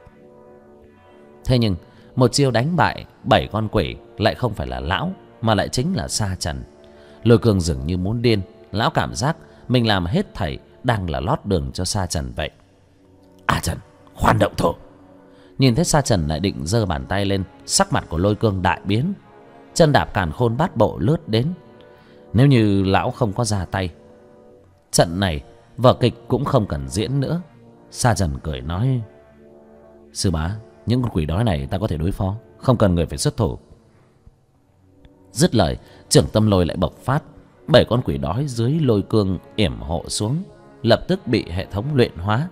Thế nhưng một chiêu đánh bại 7 con quỷ lại không phải là lão, mà lại chính là Sa Trần. Lôi Cương dường như muốn điên. Lão cảm giác mình làm hết thảy đang là lót đường cho Sa Trần vậy. A Trần, khoan động thủ. Nhìn thấy Sa Trần lại định giơ bàn tay lên, sắc mặt của Lôi Cương đại biến, chân đạp càn khôn bát bộ lướt đến. Nếu như lão không có ra tay, trận này vở kịch cũng không cần diễn nữa. Sa Trần cười nói: Sư bá, những con quỷ đói này ta có thể đối phó, không cần người phải xuất thủ. Dứt lời, trưởng tâm lôi lại bộc phát. 7 con quỷ đói dưới Lôi Cương yểm hộ xuống, lập tức bị hệ thống luyện hóa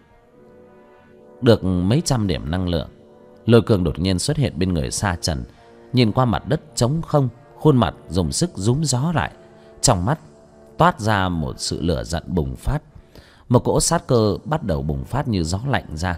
được mấy trăm điểm năng lượng. Lôi Cương đột nhiên xuất hiện bên người Sa Trần, nhìn qua mặt đất trống không, khuôn mặt dùng sức rúm gió lại, trong mắt toát ra một sự lửa giận bùng phát. Một cỗ sát cơ bắt đầu bùng phát như gió lạnh ra.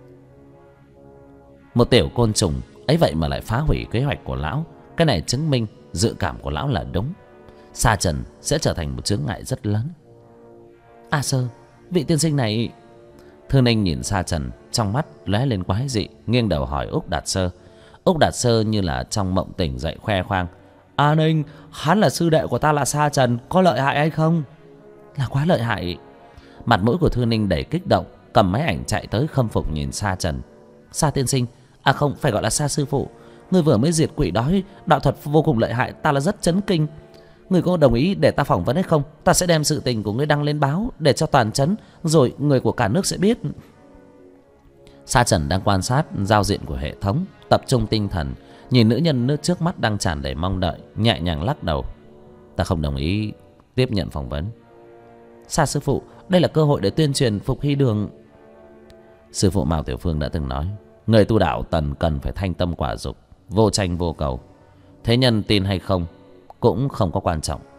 Một tiểu côn trùng ấy vậy mà lại phá hủy kế hoạch của lão. Cái này chứng minh dự cảm của lão là đúng. Sa Trần sẽ trở thành một chướng ngại rất lớn. À Sơ, vị tiên sinh này... Thư Ninh nhìn Sa Trần, trong mắt lóe lên quái dị, nghiêng đầu hỏi Úc Đạt Sơ. Úc Đạt Sơ như là trong mộng tỉnh dậy khoe khoang: A Ninh, hắn là sư đệ của ta là Sa Trần, có lợi hại hay không? Là quá lợi hại. Mặt mũi của Thư Ninh đầy kích động, cầm máy ảnh chạy tới khâm phục nhìn Sa Trần. Sa tiên sinh, à không, phải gọi là Sa sư phụ, người vừa mới diệt quỷ đói, đạo thuật vô cùng lợi hại, ta là rất chấn kinh. Người có đồng ý để ta phỏng vấn hay không? Ta sẽ đem sự tình của ngươi đăng lên báo để cho toàn trấn, rồi người của cả nước sẽ biết. Sa Trần đang quan sát giao diện của hệ thống, tập trung tinh thần, nhìn nữ nhân nước trước mắt đang tràn đầy mong đợi, nhẹ nhàng lắc đầu. Ta không đồng ý tiếp nhận phỏng vấn. Sa sư phụ, đây là cơ hội để tuyên truyền Phục Hy Đường. Sư phụ Mao Tiểu Phương đã từng nói, người tu đạo cần phải thanh tâm quả dục, vô tranh vô cầu. Thế nhân tin hay không cũng không có quan trọng.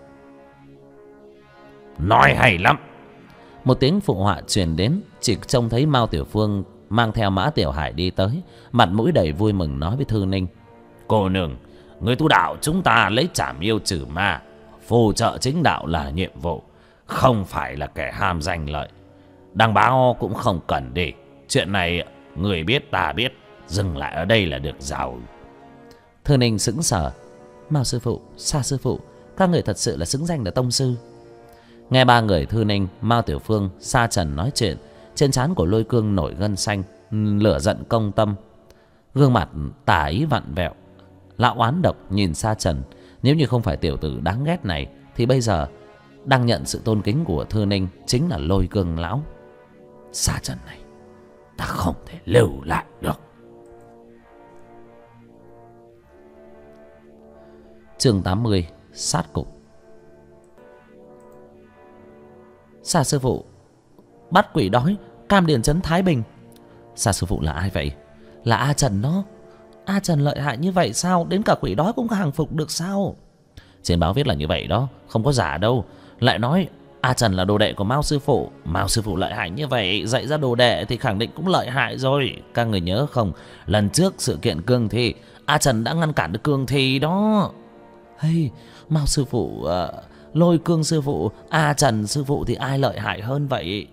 Nói hay lắm. Một tiếng phụ họa truyền đến. Chỉ trông thấy Mao Tiểu Phương mang theo Mã Tiểu Hải đi tới, mặt mũi đầy vui mừng nói với Thư Ninh: Cô nương, Người tu đạo chúng ta lấy trảm yêu trừ ma, phù trợ chính đạo là nhiệm vụ, không phải là kẻ ham danh lợi. Đăng báo cũng không cần đi. Chuyện này người biết ta biết, dừng lại ở đây là được giàu. Thư Ninh sững sờ. Mao sư phụ, Sa sư phụ, các người thật sự là xứng danh là tông sư. Nghe ba người Thư Ninh, Mao Tiểu Phương, Sa Trần nói chuyện, trên trán của Lôi Cương nổi gân xanh, lửa giận công tâm, gương mặt tả ý vặn vẹo. Lão oán độc nhìn Sa Trần, nếu như không phải tiểu tử đáng ghét này thì bây giờ đang nhận sự tôn kính của Thư Ninh chính là Lôi Cương lão. Sa Trần này ta không thể lưu lại được. Chương 80, sát cục. Sa sư phụ, bắt quỷ đói, Cam Điền trấn Thái Bình. Sa sư phụ là ai vậy? Là A Trần đó. A Trần lợi hại như vậy sao? Đến cả quỷ đói cũng hàng phục được sao? Trên báo viết là như vậy đó, không có giả đâu. Lại nói A Trần là đồ đệ của Mao sư phụ. Mao sư phụ lợi hại như vậy, dạy ra đồ đệ thì khẳng định cũng lợi hại rồi. Các người nhớ không, lần trước sự kiện cương thi, A Trần đã ngăn cản được cương thi đó. Hey, Mao sư phụ, Lôi Cương sư phụ, A Trần sư phụ thì ai lợi hại hơn vậy?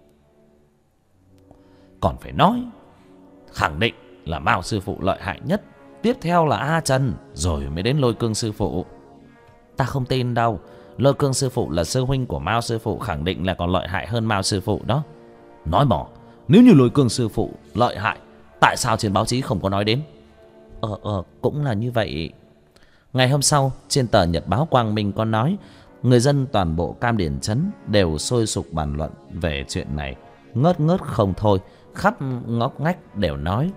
Còn phải nói, khẳng định là Mao sư phụ lợi hại nhất, tiếp theo là A Trần, rồi mới đến Lôi Cương sư phụ. Ta không tin đâu. Lôi Cương sư phụ là sư huynh của Mao sư phụ, khẳng định là còn lợi hại hơn Mao sư phụ đó. Nói mỏ, nếu như Lôi Cương sư phụ lợi hại, tại sao trên báo chí không có nói đến? Cũng là như vậy. Ngày hôm sau, trên tờ Nhật báo Quang Minh có nói, người dân toàn bộ Cam Điền trấn đều sôi sục bàn luận về chuyện này, ngớt ngớt không thôi, khắp ngóc ngách đều nói.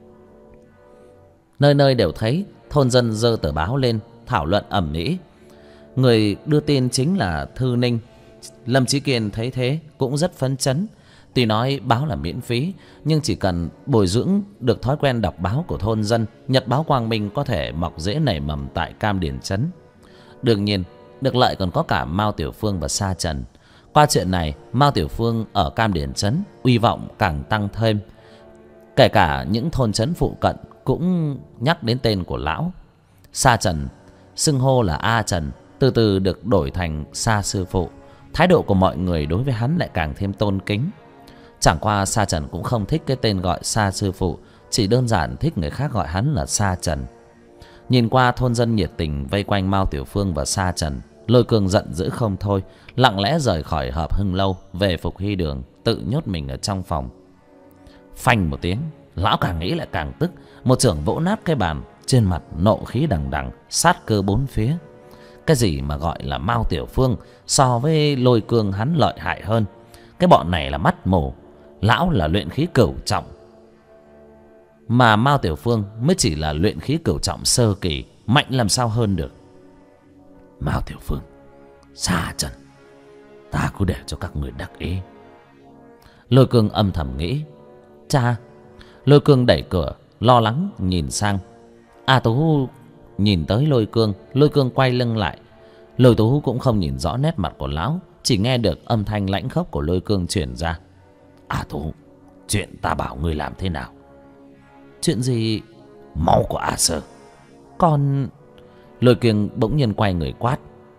Nơi nơi đều thấy thôn dân giơ tờ báo lên thảo luận ầm ĩ. Người đưa tin chính là Thư Ninh. Lâm Chí Kiên thấy thế cũng rất phấn chấn. Tuy nói báo là miễn phí, nhưng chỉ cần bồi dưỡng được thói quen đọc báo của thôn dân, Nhật báo Quang Minh có thể mọc rễ nảy mầm tại Cam Điền trấn. Đương nhiên, được lợi còn có cả Mao Tiểu Phương và Sa Trần. Qua chuyện này, Mao Tiểu Phương ở Cam Điền trấn uy vọng càng tăng thêm. Kể cả những thôn trấn phụ cận cũng nhắc đến tên của lão. Sa Trần xưng hô là A Trần, từ từ được đổi thành Sa sư phụ. Thái độ của mọi người đối với hắn lại càng thêm tôn kính. Chẳng qua Sa Trần cũng không thích cái tên gọi Sa sư phụ, chỉ đơn giản thích người khác gọi hắn là Sa Trần. Nhìn qua thôn dân nhiệt tình vây quanh Mao Tiểu Phương và Sa Trần, Lôi Cương giận dữ không thôi, lặng lẽ rời khỏi Hợp Hưng lâu về Phục Hy đường, tự nhốt mình ở trong phòng. Phanh một tiếng, lão càng nghĩ lại càng tức, một chưởng vỗ nát cái bàn, trên mặt nộ khí đằng đằng, sát cơ bốn phía. Cái gì mà gọi là Mao Tiểu Phương so với Lôi Cương hắn lợi hại hơn. Cái bọn này là mắt mù, lão là luyện khí cửu trọng, mà Mao Tiểu Phương mới chỉ là luyện khí cửu trọng sơ kỳ, mạnh làm sao hơn được. Mao Tiểu Phương, Sa Trần, ta cứ để cho các người đắc ý. Lôi Cương âm thầm nghĩ. Cha. Lôi Cương đẩy cửa, lo lắng nhìn sang. A Tú nhìn tới Lôi Cương, Lôi Cương quay lưng lại. Lôi Tú cũng không nhìn rõ nét mặt của lão, chỉ nghe được âm thanh lãnh khốc của Lôi Cương truyền ra. A Tú, chuyện ta bảo ngươi làm thế nào? Chuyện gì? Máu của A Sơ. Con... Lôi Cương bỗng nhiên quay người quát.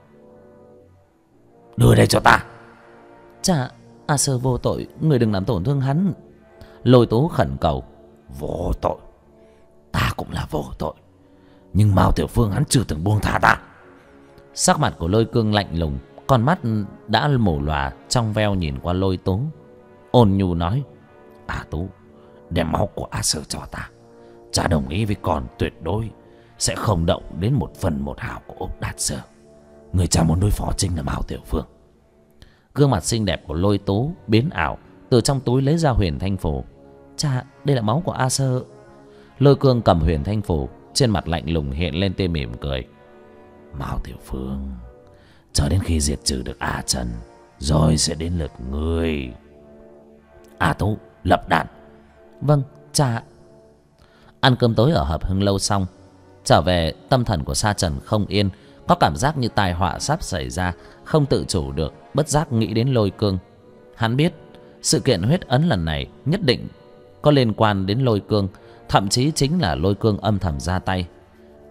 Đưa đây cho ta. Cha, A Sơ vô tội, người đừng làm tổn thương hắn. Lôi Tú khẩn cầu. Vô tội? Ta cũng là vô tội, nhưng Mao Tiểu Phương hắn chưa từng buông tha ta. Sắc mặt của Lôi Cương lạnh lùng, con mắt đã mổ lòa trong veo nhìn qua Lôi Tú, ôn nhu nói. A Tú, đem máu của A Sơ cho ta. Cha đồng ý với con tuyệt đối sẽ không động đến 1/1 của Úc Đạt Sơ. Người cha muốn đối phó chính là Mao Tiểu Phương. Gương mặt xinh đẹp của Lôi Tú biến ảo, từ trong túi lấy ra huyền thanh phù. Cha, đây là máu của A Sơ. Lôi Cương cầm huyền thanh phù, trên mặt lạnh lùng hiện lên tia mỉm cười. Mao Tiểu Phương, chờ đến khi diệt trừ được A Trần, rồi sẽ đến lượt ngươi. A Tú, lập đàn. Vâng, cha. Ăn cơm tối ở Hợp Hưng lâu xong, trở về, tâm thần của Sa Trần không yên, có cảm giác như tai họa sắp xảy ra, không tự chủ được, bất giác nghĩ đến Lôi Cương. Hắn biết sự kiện huyết ấn lần này nhất định có liên quan đến Lôi Cương, thậm chí chính là Lôi Cương âm thầm ra tay.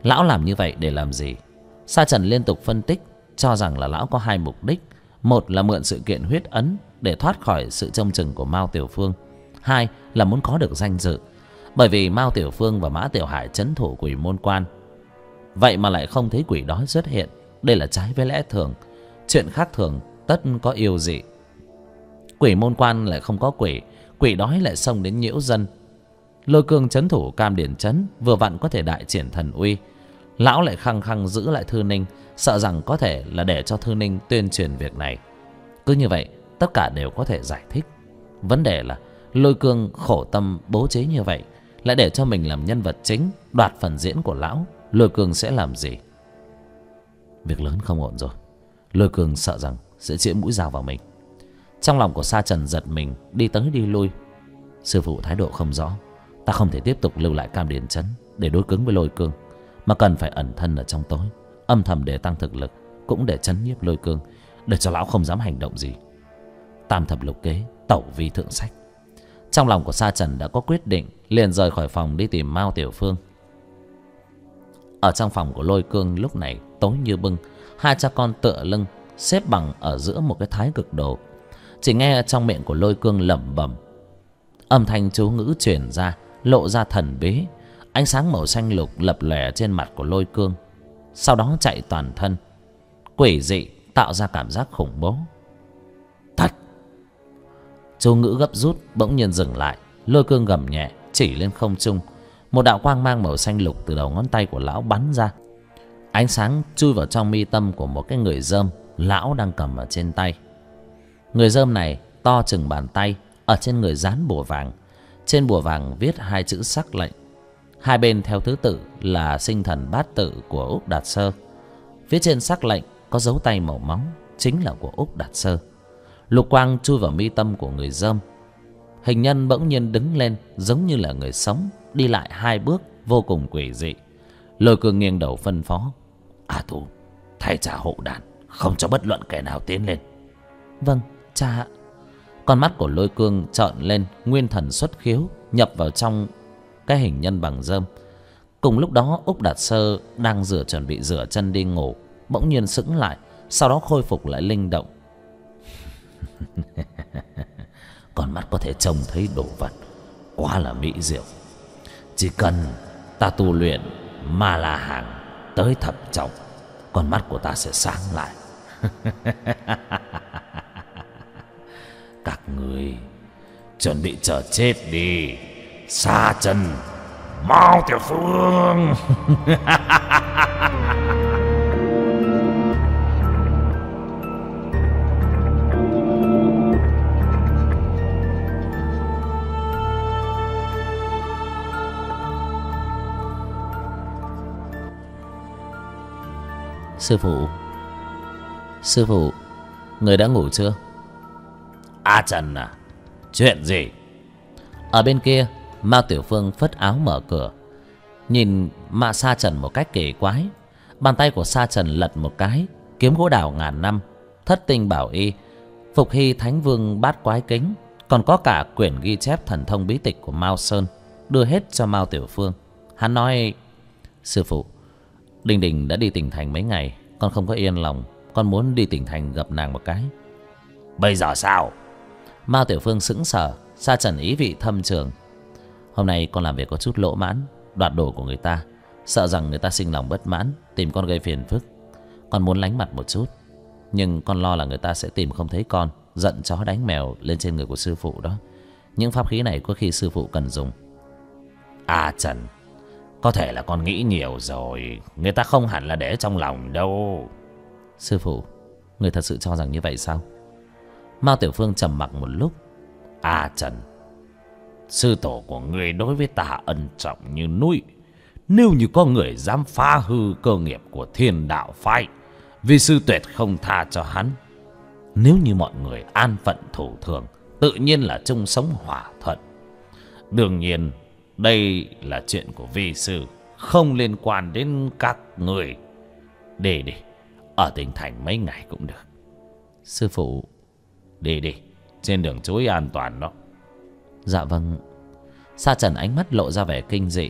Lão làm như vậy để làm gì? Sa Trần liên tục phân tích, cho rằng là lão có hai mục đích. Một là mượn sự kiện huyết ấn để thoát khỏi sự trông chừng của Mao Tiểu Phương. Hai là muốn có được danh dự. Bởi vì Mao Tiểu Phương và Mã Tiểu Hải trấn thủ Quỷ Môn Quan, vậy mà lại không thấy quỷ đói xuất hiện. Đây là trái với lẽ thường. Chuyện khác thường tất có yêu dị. Quỷ Môn Quan lại không có quỷ, quỷ đói lại xông đến nhiễu dân. Lôi Cương trấn thủ Cam Điển trấn vừa vặn có thể đại triển thần uy. Lão lại khăng khăng giữ lại Thư Ninh, sợ rằng có thể là để cho Thư Ninh tuyên truyền việc này. Cứ như vậy tất cả đều có thể giải thích. Vấn đề là Lôi Cương khổ tâm bố trí như vậy, lại để cho mình làm nhân vật chính, đoạt phần diễn của lão. Lôi Cương sẽ làm gì? Việc lớn không ổn rồi. Lôi Cương sợ rằng sẽ chĩa mũi dao vào mình. Trong lòng của Sa Trần giật mình, đi tới đi lui. Sư phụ thái độ không rõ. Ta không thể tiếp tục lưu lại Cam Điển trấn để đối cứng với Lôi Cương, mà cần phải ẩn thân ở trong tối, âm thầm để tăng thực lực, cũng để trấn nhiếp Lôi Cương, để cho lão không dám hành động gì. Tam thập lục kế, tẩu vi thượng sách. Trong lòng của Sa Trần đã có quyết định, liền rời khỏi phòng đi tìm Mao Tiểu Phương. Ở trong phòng của Lôi Cương lúc này tối như bưng. Hai cha con tựa lưng xếp bằng ở giữa một cái thái cực đồ. Chỉ nghe trong miệng của Lôi Cương lẩm bẩm, âm thanh chú ngữ truyền ra, lộ ra thần bí. Ánh sáng màu xanh lục lập lòe trên mặt của Lôi Cương, sau đó chạy toàn thân, quỷ dị, tạo ra cảm giác khủng bố. Thạch! Chú ngữ gấp rút bỗng nhiên dừng lại. Lôi Cương gầm nhẹ chỉ lên không trung. Một đạo quang mang màu xanh lục từ đầu ngón tay của lão bắn ra. Ánh sáng chui vào trong mi tâm của một cái người dơm lão đang cầm ở trên tay. Người dơm này to chừng bàn tay, ở trên người dán bùa vàng. Trên bùa vàng viết hai chữ sắc lệnh. Hai bên theo thứ tự là sinh thần bát tự của Úc Đạt Sơ. Phía trên sắc lệnh có dấu tay màu máu, chính là của Úc Đạt Sơ. Lục quang chui vào mi tâm của người dơm. Hình nhân bỗng nhiên đứng lên, giống như là người sống, đi lại hai bước, vô cùng quỷ dị. Lôi Cương nghiêng đầu phân phó, A Tú, thay cha hộ đàn, không cho bất luận kẻ nào tiến lên. Vâng, cha. Con mắt của Lôi Cương trợn lên, nguyên thần xuất khiếu, nhập vào trong cái hình nhân bằng rơm. Cùng lúc đó Úc Đạt Sơ đang chuẩn bị rửa chân đi ngủ, bỗng nhiên sững lại, sau đó khôi phục lại linh động. Con mắt có thể trông thấy đồ vật, quá là mỹ diệu. Chỉ cần ta tu luyện Ma La Hàng tới thập trọng, con mắt của ta sẽ sáng lại. Các người chuẩn bị chờ chết đi. Sa Trần, Mao Tiểu Phương. Sư phụ, người đã ngủ chưa? A Trần à, chuyện gì? Ở bên kia, Mao Tiểu Phương phất áo mở cửa, nhìn Sa Trần một cách kỳ quái. Bàn tay của Sa Trần lật một cái, kiếm gỗ đào ngàn năm, thất tinh bảo y, phục hy thánh vương bát quái kính, còn có cả quyển ghi chép thần thông bí tịch của Mao Sơn, đưa hết cho Mao Tiểu Phương. Hắn nói, sư phụ, Đình Đình đã đi tỉnh thành mấy ngày, con không có yên lòng, con muốn đi tỉnh thành gặp nàng một cái. Bây giờ sao? Mao Tiểu Phương sững sờ. Sa Trần ý vị thâm trường, hôm nay con làm việc có chút lỗ mãn, đoạt đồ của người ta, sợ rằng người ta sinh lòng bất mãn, tìm con gây phiền phức. Con muốn lánh mặt một chút, nhưng con lo là người ta sẽ tìm không thấy con, giận chó đánh mèo lên trên người của sư phụ đó. Những pháp khí này có khi sư phụ cần dùng. A Trần, có thể là con nghĩ nhiều rồi, người ta không hẳn là để trong lòng đâu. Sư phụ, người thật sự cho rằng như vậy sao? Mao Tiểu Phương trầm mặc một lúc. A Trần, sư tổ của người đối với ta ân trọng như núi. Nếu như có người dám phá hư cơ nghiệp của Thiên Đạo phái, vì sư tuyệt không tha cho hắn. Nếu như mọi người an phận thủ thường, tự nhiên là chung sống hòa thuận. Đương nhiên đây là chuyện của vi sư, không liên quan đến các người. Đi đi, ở tỉnh thành mấy ngày cũng được. Sư phụ, đi đi, trên đường chú ý an toàn đó. Dạ vâng. Sa Trần ánh mắt lộ ra vẻ kinh dị,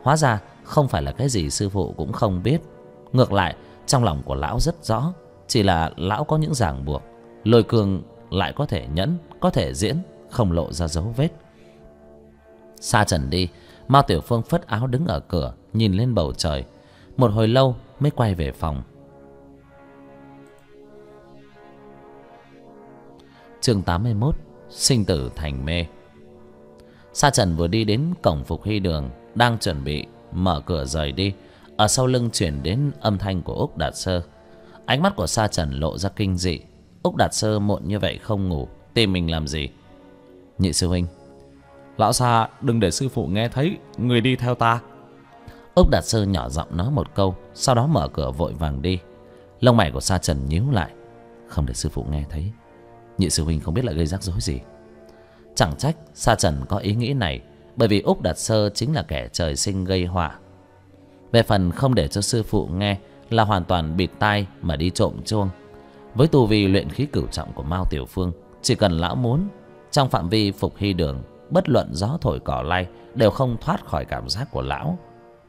Hóa ra không phải là cái gì sư phụ cũng không biết. Ngược lại trong lòng của lão rất rõ, chỉ là lão có những ràng buộc. Lôi Cương lại có thể nhẫn, có thể diễn, không lộ ra dấu vết. Sa trần đi, Mao Tiểu Phương phất áo đứng ở cửa, nhìn lên bầu trời. Một hồi lâu mới quay về phòng. Chương 81: Sinh tử thành mê. Sa trần vừa đi đến cổng Phục Hy Đường, đang chuẩn bị mở cửa rời đi, ở sau lưng chuyển đến âm thanh của Úc Đạt Sơ. Ánh mắt của Sa trần lộ ra kinh dị. Úc Đạt Sơ muộn như vậy không ngủ, tìm mình làm gì? Nhị sư huynh. Lão Sa, đừng để sư phụ nghe thấy, người đi theo ta. Úc Đạt Sơ nhỏ giọng nói một câu, sau đó mở cửa vội vàng đi. Lông mày của Sa trần nhíu lại. Không để sư phụ nghe thấy, nhị sư huynh không biết lại gây rắc rối gì. Chẳng trách Sa trần có ý nghĩ này, bởi vì Úc Đạt Sơ chính là kẻ trời sinh gây họa. Về phần không để cho sư phụ nghe là hoàn toàn bịt tai mà đi trộm chuông. Với tu vi luyện khí cửu trọng của Mao Tiểu Phương, chỉ cần lão muốn, trong phạm vi Phục Hy Đường, bất luận gió thổi cỏ lay đều không thoát khỏi cảm giác của lão.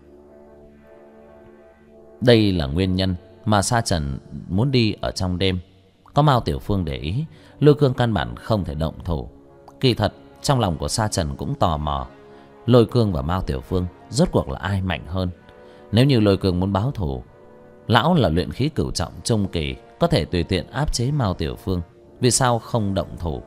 Đây là nguyên nhân mà Sa trần muốn đi ở trong đêm. Có Mao Tiểu Phương để ý, Lôi Cương căn bản không thể động thủ. Kỳ thật trong lòng của Sa trần cũng tò mò, Lôi Cương và Mao Tiểu Phương rốt cuộc là ai mạnh hơn. Nếu như Lôi Cương muốn báo thù, lão là luyện khí cửu trọng trung kỳ, có thể tùy tiện áp chế Mao Tiểu Phương, vì sao không động thủ?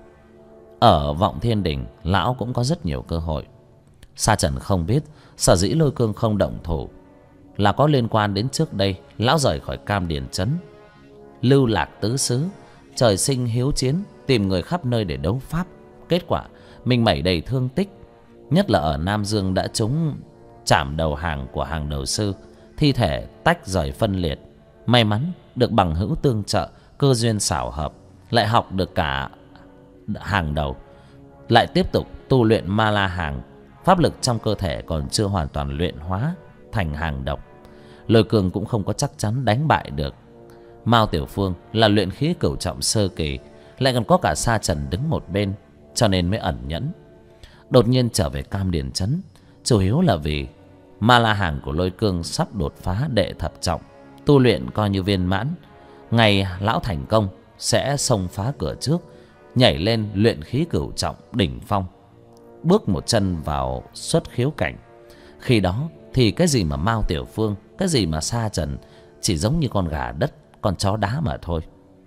Ở Vọng Thiên Đình, lão cũng có rất nhiều cơ hội. Sa trần không biết sở dĩ Lôi Cương không động thủ là có liên quan đến trước đây lão rời khỏi Cam Điền Trấn, lưu lạc tứ xứ, trời sinh hiếu chiến, tìm người khắp nơi để đấu pháp. Kết quả mình mẩy đầy thương tích, nhất là ở Nam Dương đã trúng chảm đầu hàng của hàng đầu sư, thi thể tách rời phân liệt. May mắn được bằng hữu tương trợ, cơ duyên xảo hợp, lại học được cả hàng đầu, lại tiếp tục tu luyện ma la hàng. Pháp lực trong cơ thể còn chưa hoàn toàn luyện hóa thành hàng độc. Lôi Cương cũng không có chắc chắn đánh bại được Mao Tiểu Phương, là luyện khí cửu trọng sơ kỳ, lại còn có cả Sa trần đứng một bên, cho nên mới ẩn nhẫn. Đột nhiên trở về Cam Điền Trấn, chủ yếu là vì ma la hàng của Lôi Cương sắp đột phá đệ thập trọng, tu luyện coi như viên mãn. Ngày lão thành công sẽ xông phá cửa trước, nhảy lên luyện khí cửu trọng đỉnh phong, bước một chân vào xuất khiếu cảnh. Khi đó thì cái gì mà Mao Tiểu Phương, cái gì mà Sa trần, chỉ giống như con gà đất, con chó đá mà thôi.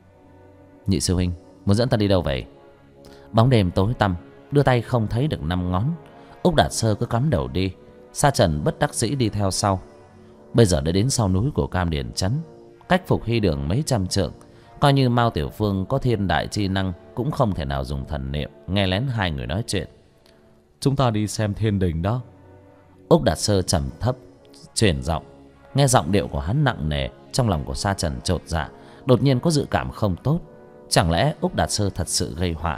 Nhị sư huynh, muốn dẫn ta đi đâu vậy? Bóng đêm tối tăm, đưa tay không thấy được năm ngón. Úc Đạt Sơ cứ cắm đầu đi, Sa trần bất đắc dĩ đi theo sau. Bây giờ đã đến sau núi của Cam Điền Trấn, cách Phục Hy Đường mấy trăm trượng. Coi như Mao Tiểu Phương có thiên đại chi năng, cũng không thể nào dùng thần niệm nghe lén hai người nói chuyện. Chúng ta đi xem thiên đình đó. Úc Đạt Sơ trầm thấp chuyển giọng. Nghe giọng điệu của hắn nặng nề, trong lòng của Sa trần chột dạ, đột nhiên có dự cảm không tốt. Chẳng lẽ Úc Đạt Sơ thật sự gây họa?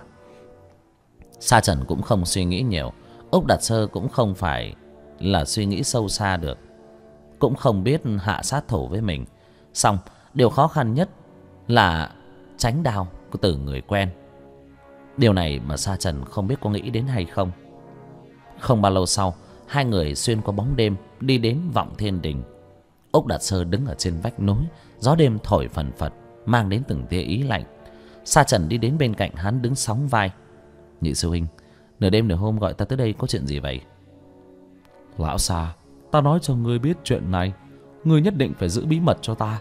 Sa trần cũng không suy nghĩ nhiều. Úc Đạt Sơ cũng không phải là suy nghĩ sâu xa được, cũng không biết hạ sát thủ với mình. Xong điều khó khăn nhất là tránh đao từ người quen. Điều này mà Sa trần không biết có nghĩ đến hay không. Không bao lâu sau, hai người xuyên qua bóng đêm đi đến Vọng Thiên Đình. Úc Đạt Sơ đứng ở trên vách núi, gió đêm thổi phần phật, mang đến từng tia ý lạnh. Sa trần đi đến bên cạnh hắn, đứng sóng vai. Nhị sư huynh, nửa đêm nửa hôm gọi ta tới đây có chuyện gì vậy? Lão Sa, ta nói cho ngươi biết chuyện này, ngươi nhất định phải giữ bí mật cho ta.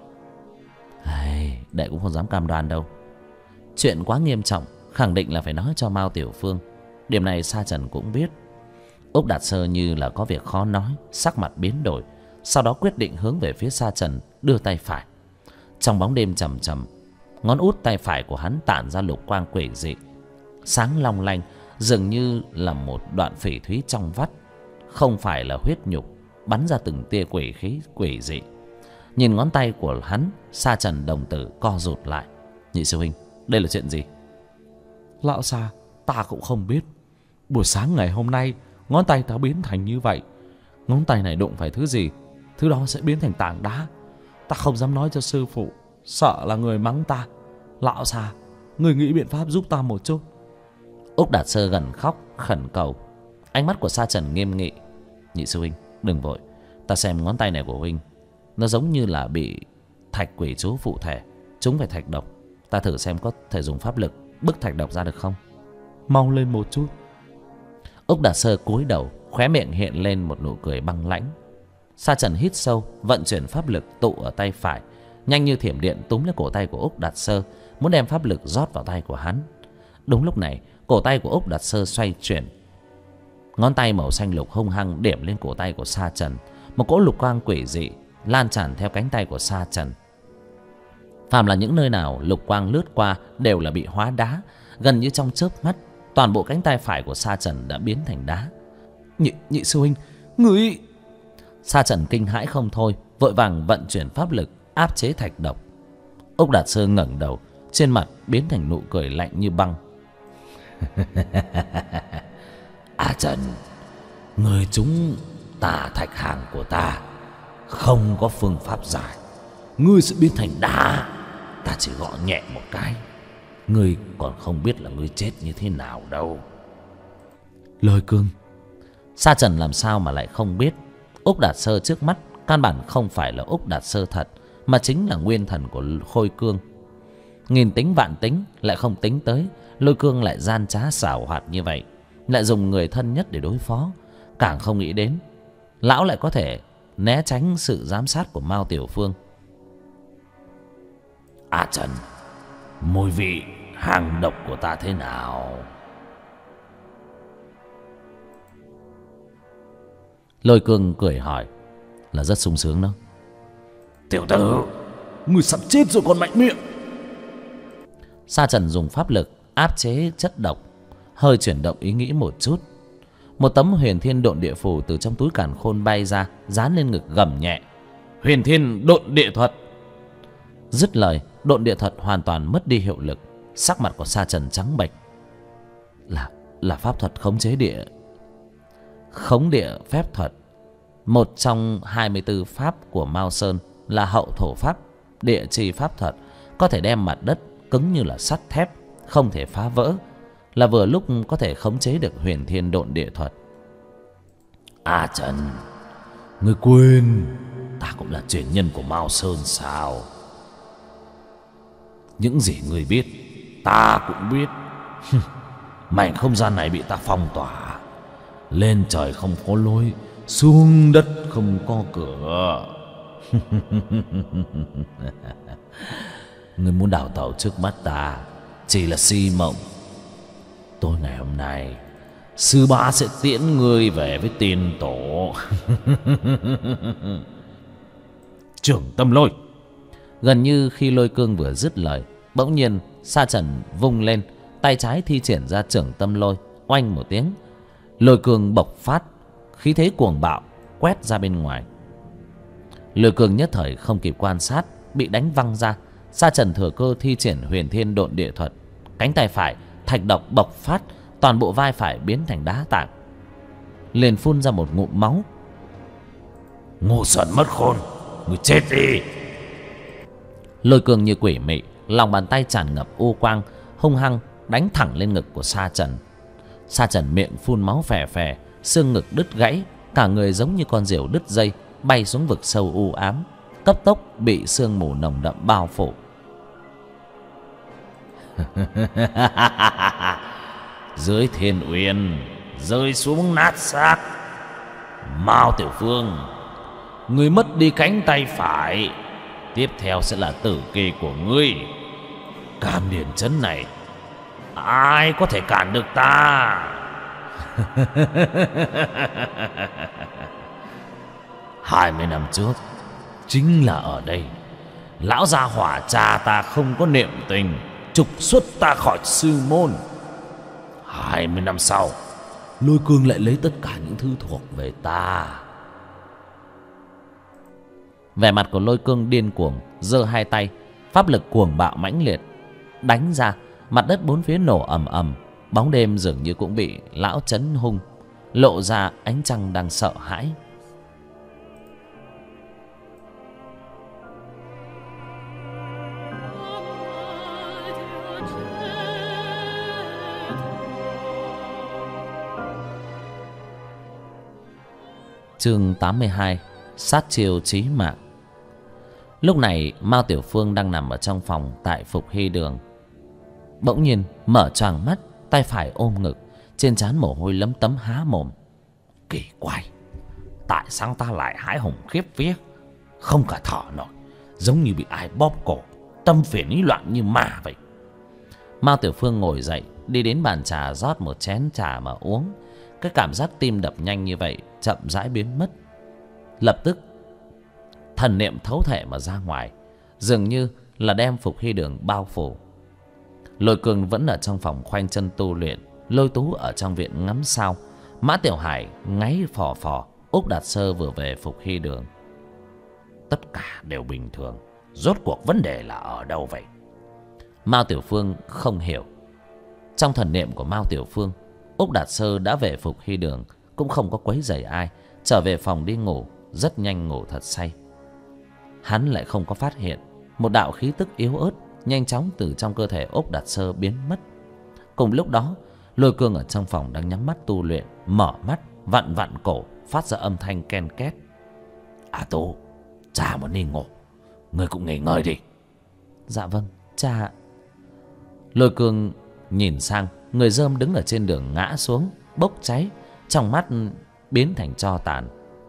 Đệ cũng không dám cam đoan đâu. Chuyện quá nghiêm trọng, khẳng định là phải nói cho Mao Tiểu Phương. Điểm này Sa trần cũng biết. Úc Đạt Sơ như là có việc khó nói, sắc mặt biến đổi, sau đó quyết định hướng về phía Sa trần, đưa tay phải. Trong bóng đêm trầm trầm, ngón út tay phải của hắn tản ra lục quang quỷ dị, sáng long lanh, dường như là một đoạn phỉ thúy trong vắt, không phải là huyết nhục, bắn ra từng tia quỷ khí quỷ dị. Nhìn ngón tay của hắn, Sa trần đồng tử co rụt lại. Nhị sư huynh, đây là chuyện gì? Lão Sa, ta cũng không biết. Buổi sáng ngày hôm nay, ngón tay ta biến thành như vậy. Ngón tay này đụng phải thứ gì, thứ đó sẽ biến thành tảng đá. Ta không dám nói cho sư phụ, sợ là người mắng ta. Lão Sa, người nghĩ biện pháp giúp ta một chút. Úc Đạt Sơ gần khóc khẩn cầu. Ánh mắt của Sa trần nghiêm nghị. Nhị sư huynh, đừng vội, Ta xem ngón tay này của huynh, nó giống như là bị thạch quỷ chú phụ thể, chúng phải thạch độc. Ta thử xem có thể dùng pháp lực bức thạch độc ra được không. Mau lên một chút. Úc Đạt Sơ cúi đầu, khóe miệng hiện lên một nụ cười băng lãnh. Sa Trần hít sâu, vận chuyển pháp lực tụ ở tay phải, nhanh như thiểm điện túm lấy cổ tay của Úc Đạt Sơ, muốn đem pháp lực rót vào tay của hắn. Đúng lúc này, cổ tay của Úc Đạt Sơ xoay chuyển, ngón tay màu xanh lục hung hăng điểm lên cổ tay của Sa Trần. Một cỗ lục quang quỷ dị lan tràn theo cánh tay của Sa Trần. Phàm là những nơi nào lục quang lướt qua đều là bị hóa đá. Gần như trong chớp mắt, toàn bộ cánh tay phải của Sa Trần đã biến thành đá. Nhị sư huynh, người... Sa Trần kinh hãi không thôi, vội vàng vận chuyển pháp lực áp chế thạch độc. Úc Đạt Sơ ngẩng đầu, trên mặt biến thành nụ cười lạnh như băng. Trần, người chúng tà thạch hàng của ta không có phương pháp giải, ngươi sẽ biến thành đá. Ta chỉ gõ nhẹ một cái, ngươi còn không biết là ngươi chết như thế nào đâu. Lôi Cương. Sa Trần làm sao mà lại không biết Úc Đạt Sơ trước mắt căn bản không phải là Úc Đạt Sơ thật, mà chính là nguyên thần của Khôi Cương. Nghìn tính vạn tính lại không tính tới Lôi Cương lại gian trá xảo hoạt như vậy, lại dùng người thân nhất để đối phó. Càng không nghĩ đến lão lại có thể né tránh sự giám sát của Mao Tiểu Phương. Trần, mùi vị hàng độc của ta thế nào? Lôi Cương cười hỏi. Là rất sung sướng đó. Tiểu tử, ngươi sắp chết rồi còn mạnh miệng. Sa Trần dùng pháp lực áp chế chất độc, hơi chuyển động ý nghĩ một chút. Một tấm huyền thiên độn địa phù từ trong túi càn khôn bay ra, dán lên ngực gầm nhẹ. Huyền thiên độn địa thuật. Dứt lời, độn địa thuật hoàn toàn mất đi hiệu lực. Sắc mặt của Sa Trần trắng bệch. Là pháp thuật khống chế địa. Khống địa phép thuật, một trong 24 pháp của Mao Sơn, là hậu thổ pháp, địa chi pháp thuật, có thể đem mặt đất cứng như là sắt thép, không thể phá vỡ, là vừa lúc có thể khống chế được huyền thiên độn địa thuật. Trần, ngươi quên ta cũng là truyền nhân của Mao Sơn sao? Những gì ngươi biết ta cũng biết. Mảnh không gian này bị ta phong tỏa, lên trời không có lối, xuống đất không có cửa. Ngươi muốn đào tẩu trước mắt ta chỉ là si mộng. Tối ngày hôm nay, sư bá sẽ tiễn ngươi về với tiên tổ. Trưởng Tâm Lôi. Gần như khi Lôi Cương vừa dứt lời, bỗng nhiên Sa Trần vung lên, tay trái thi triển ra Trưởng Tâm Lôi, oanh một tiếng, Lôi Cương bộc phát, khí thế cuồng bạo quét ra bên ngoài. Lôi Cương nhất thời không kịp quan sát, bị đánh văng ra. Sa Trần thừa cơ thi triển huyền thiên độn địa thuật, cánh tay phải thạch độc bộc phát, toàn bộ vai phải biến thành đá tảng, liền phun ra một ngụm máu. Ngu xuẩn mất khôn, người chết đi. Lôi Cương như quỷ mị, lòng bàn tay tràn ngập u quang, hung hăng đánh thẳng lên ngực của Sa Trần. Sa Trần miệng phun máu phè phè, xương ngực đứt gãy, cả người giống như con diều đứt dây, bay xuống vực sâu u ám, cấp tốc bị sương mù nồng đậm bao phủ. Dưới thiên uyên rơi xuống nát xác. Mao Tiểu Phương, ngươi mất đi cánh tay phải, tiếp theo sẽ là tử kỳ của ngươi. Cam Điền Trấn này ai có thể cản được ta? 20 năm trước, chính là ở đây, lão gia hỏa cha ta không có niệm tình, trục xuất ta khỏi sư môn. 20 năm sau, Lôi Cương lại lấy tất cả những thứ thuộc về ta. Vẻ mặt của Lôi Cương điên cuồng, giơ hai tay, pháp lực cuồng bạo mãnh liệt đánh ra. Mặt đất bốn phía nổ ầm ầm, bóng đêm dường như cũng bị lão chấn hung, lộ ra ánh trăng đang sợ hãi. Chương 82. sát chiêu chí mạng. Lúc này Mao Tiểu Phương đang nằm ở trong phòng tại Phục Hy Đường. Bỗng nhiên mở choàng mắt, tay phải ôm ngực, trên trán mồ hôi lấm tấm há mồm. Kỳ quái, tại sao ta lại hãi hùng khiếp vía, không cả thở nổi, giống như bị ai bóp cổ, tâm phiền ý loạn như ma vậy. Mao Tiểu Phương ngồi dậy, đi đến bàn trà rót một chén trà mà uống. Cái cảm giác tim đập nhanh như vậy chậm rãi biến mất. Lập tức thần niệm thấu thể mà ra ngoài, dường như là đem Phục Hy Đường bao phủ. Lôi Cương vẫn ở trong phòng khoanh chân tu luyện, Lôi Tú ở trong viện ngắm sao, Mã Tiểu Hải ngáy phò phò, Úc Đạt Sơ vừa về Phục Hy Đường. Tất cả đều bình thường, rốt cuộc vấn đề là ở đâu vậy? Mao Tiểu Phương không hiểu. Trong thần niệm của Mao Tiểu Phương, Úc Đạt Sơ đã về Phục Hy Đường, cũng không có quấy rầy ai, trở về phòng đi ngủ, rất nhanh ngủ thật say. Hắn lại không có phát hiện một đạo khí tức yếu ớt nhanh chóng từ trong cơ thể Úc Đạt Sơ biến mất. Cùng lúc đó, Lôi Cương ở trong phòng đang nhắm mắt tu luyện, mở mắt vặn vặn cổ, phát ra âm thanh ken két. Tú, cha muốn đi ngủ, ngươi cũng nghỉ ngơi đi. Dạ vâng, cha. Lôi Cương nhìn sang người rơm đứng ở trên đường ngã xuống, bốc cháy, trong mắt biến thành tro tàn.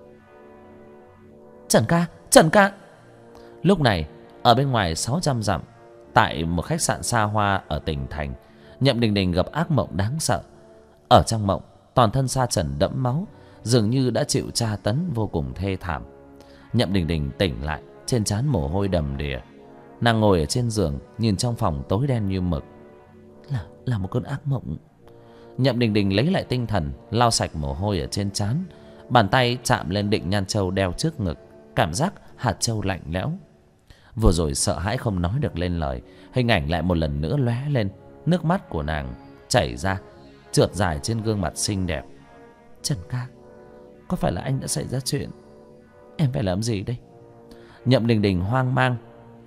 Trần ca, Trần ca. Lúc này ở bên ngoài 600 dặm, tại một khách sạn xa hoa ở tỉnh thành, Nhậm Đình Đình gặp ác mộng đáng sợ. Ở trong mộng, toàn thân Sa Trần đẫm máu, dường như đã chịu tra tấn vô cùng thê thảm. Nhậm Đình Đình tỉnh lại, trên trán mồ hôi đầm đìa. Nàng ngồi ở trên giường, nhìn trong phòng tối đen như mực. Là một cơn ác mộng. Nhậm Đình Đình lấy lại tinh thần, lau sạch mồ hôi ở trên trán, bàn tay chạm lên định nhan châu đeo trước ngực, cảm giác hạt châu lạnh lẽo. Vừa rồi sợ hãi không nói được lên lời, hình ảnh lại một lần nữa lóe lên, nước mắt của nàng chảy ra, trượt dài trên gương mặt xinh đẹp. Trần ca, có phải là anh đã xảy ra chuyện? Em phải làm gì đây? Nhậm Đình Đình hoang mang.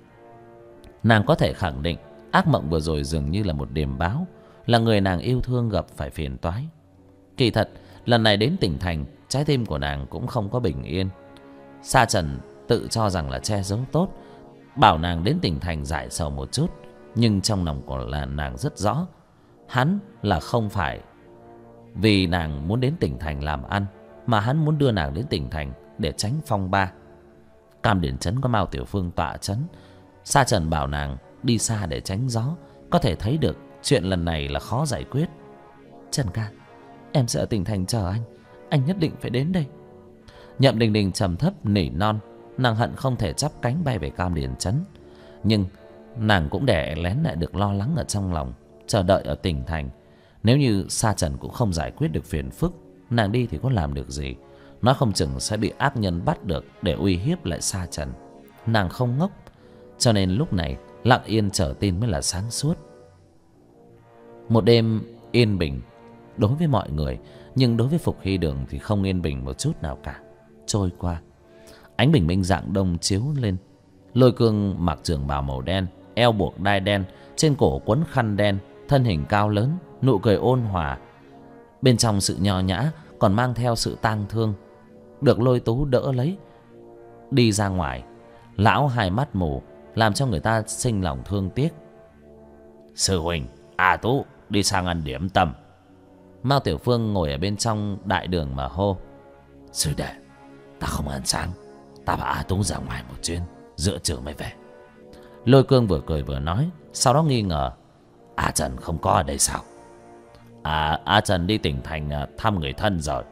Nàng có thể khẳng định ác mộng vừa rồi dường như là một điềm báo, là người nàng yêu thương gặp phải phiền toái. Kỳ thật lần này đến tỉnh thành, trái tim của nàng cũng không có bình yên. Sa Trần tự cho rằng là che giấu tốt, bảo nàng đến tỉnh thành giải sầu một chút, nhưng trong lòng của nàng rất rõ, hắn là không phải vì nàng muốn đến tỉnh thành làm ăn, mà hắn muốn đưa nàng đến tỉnh thành để tránh phong ba. Cam Điển Trấn có Mao Tiểu Phương tọa trấn, Sa Trần bảo nàng đi xa để tránh gió, có thể thấy được chuyện lần này là khó giải quyết. Trần ca, em sẽ ở tỉnh thành chờ anh nhất định phải đến đây. Nhậm Đình Đình trầm thấp nỉ non, nàng hận không thể chắp cánh bay về Cam Điển Trấn, nhưng nàng cũng đè lén lại được lo lắng ở trong lòng, chờ đợi ở tỉnh thành. Nếu như Sa Trần cũng không giải quyết được phiền phức, nàng đi thì có làm được gì? Nói không chừng sẽ bị ác nhân bắt được để uy hiếp lại Sa Trần. Nàng không ngốc, cho nên lúc này lặng yên chờ tin mới là sáng suốt. Một đêm yên bình đối với mọi người, nhưng đối với Phục Hy Đường thì không yên bình một chút nào cả. Trôi qua, ánh bình minh rạng đông chiếu lên. Lôi Cương mặc trường bào màu đen, eo buộc đai đen, trên cổ quấn khăn đen, thân hình cao lớn, nụ cười ôn hòa. Bên trong sự nho nhã còn mang theo sự tang thương, được Lôi Tú đỡ lấy đi ra ngoài. Lão hai mắt mù, làm cho người ta sinh lòng thương tiếc. Sư huynh, Tú đi sang ăn điểm tâm. Mao Tiểu Phương ngồi ở bên trong đại đường mà hô. Sư đệ, ta không ăn sáng, ta bảo Tú ra ngoài một chuyến, giữa trưa mới về. Lôi Cương vừa cười vừa nói, sau đó nghi ngờ. Trần không có ở đây sao? Trần đi tỉnh thành thăm người thân rồi.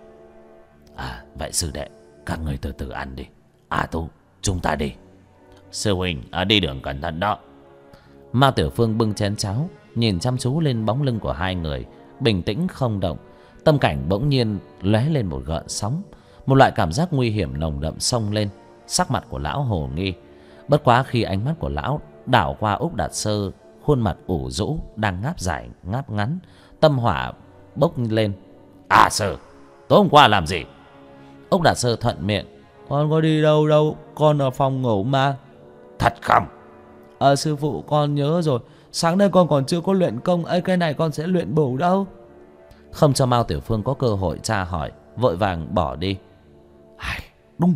Vậy sư đệ, các người từ từ ăn đi. Tú, chúng ta đi. Sư huynh, đi đường cẩn thận đó. Mao Tiểu Phương bưng chén cháo, nhìn chăm chú lên bóng lưng của hai người, bình tĩnh không động. Tâm cảnh bỗng nhiên lóe lên một gợn sóng, một loại cảm giác nguy hiểm nồng đậm xông lên. Sắc mặt của lão hồ nghi. Bất quá khi ánh mắt của lão đảo qua Úc Đạt Sơ, khuôn mặt ủ rũ đang ngáp dài ngáp ngắn, tâm hỏa bốc lên. Sư, tối hôm qua làm gì? Úc Đạt Sơ thuận miệng. Con có đi đâu đâu, con ở phòng ngủ mà. Thật không? Sư phụ, con nhớ rồi, sáng nay con còn chưa có luyện công, cái này con sẽ luyện bổ đâu. Không cho Mao Tiểu Phương có cơ hội tra hỏi, vội vàng bỏ đi. Đúng là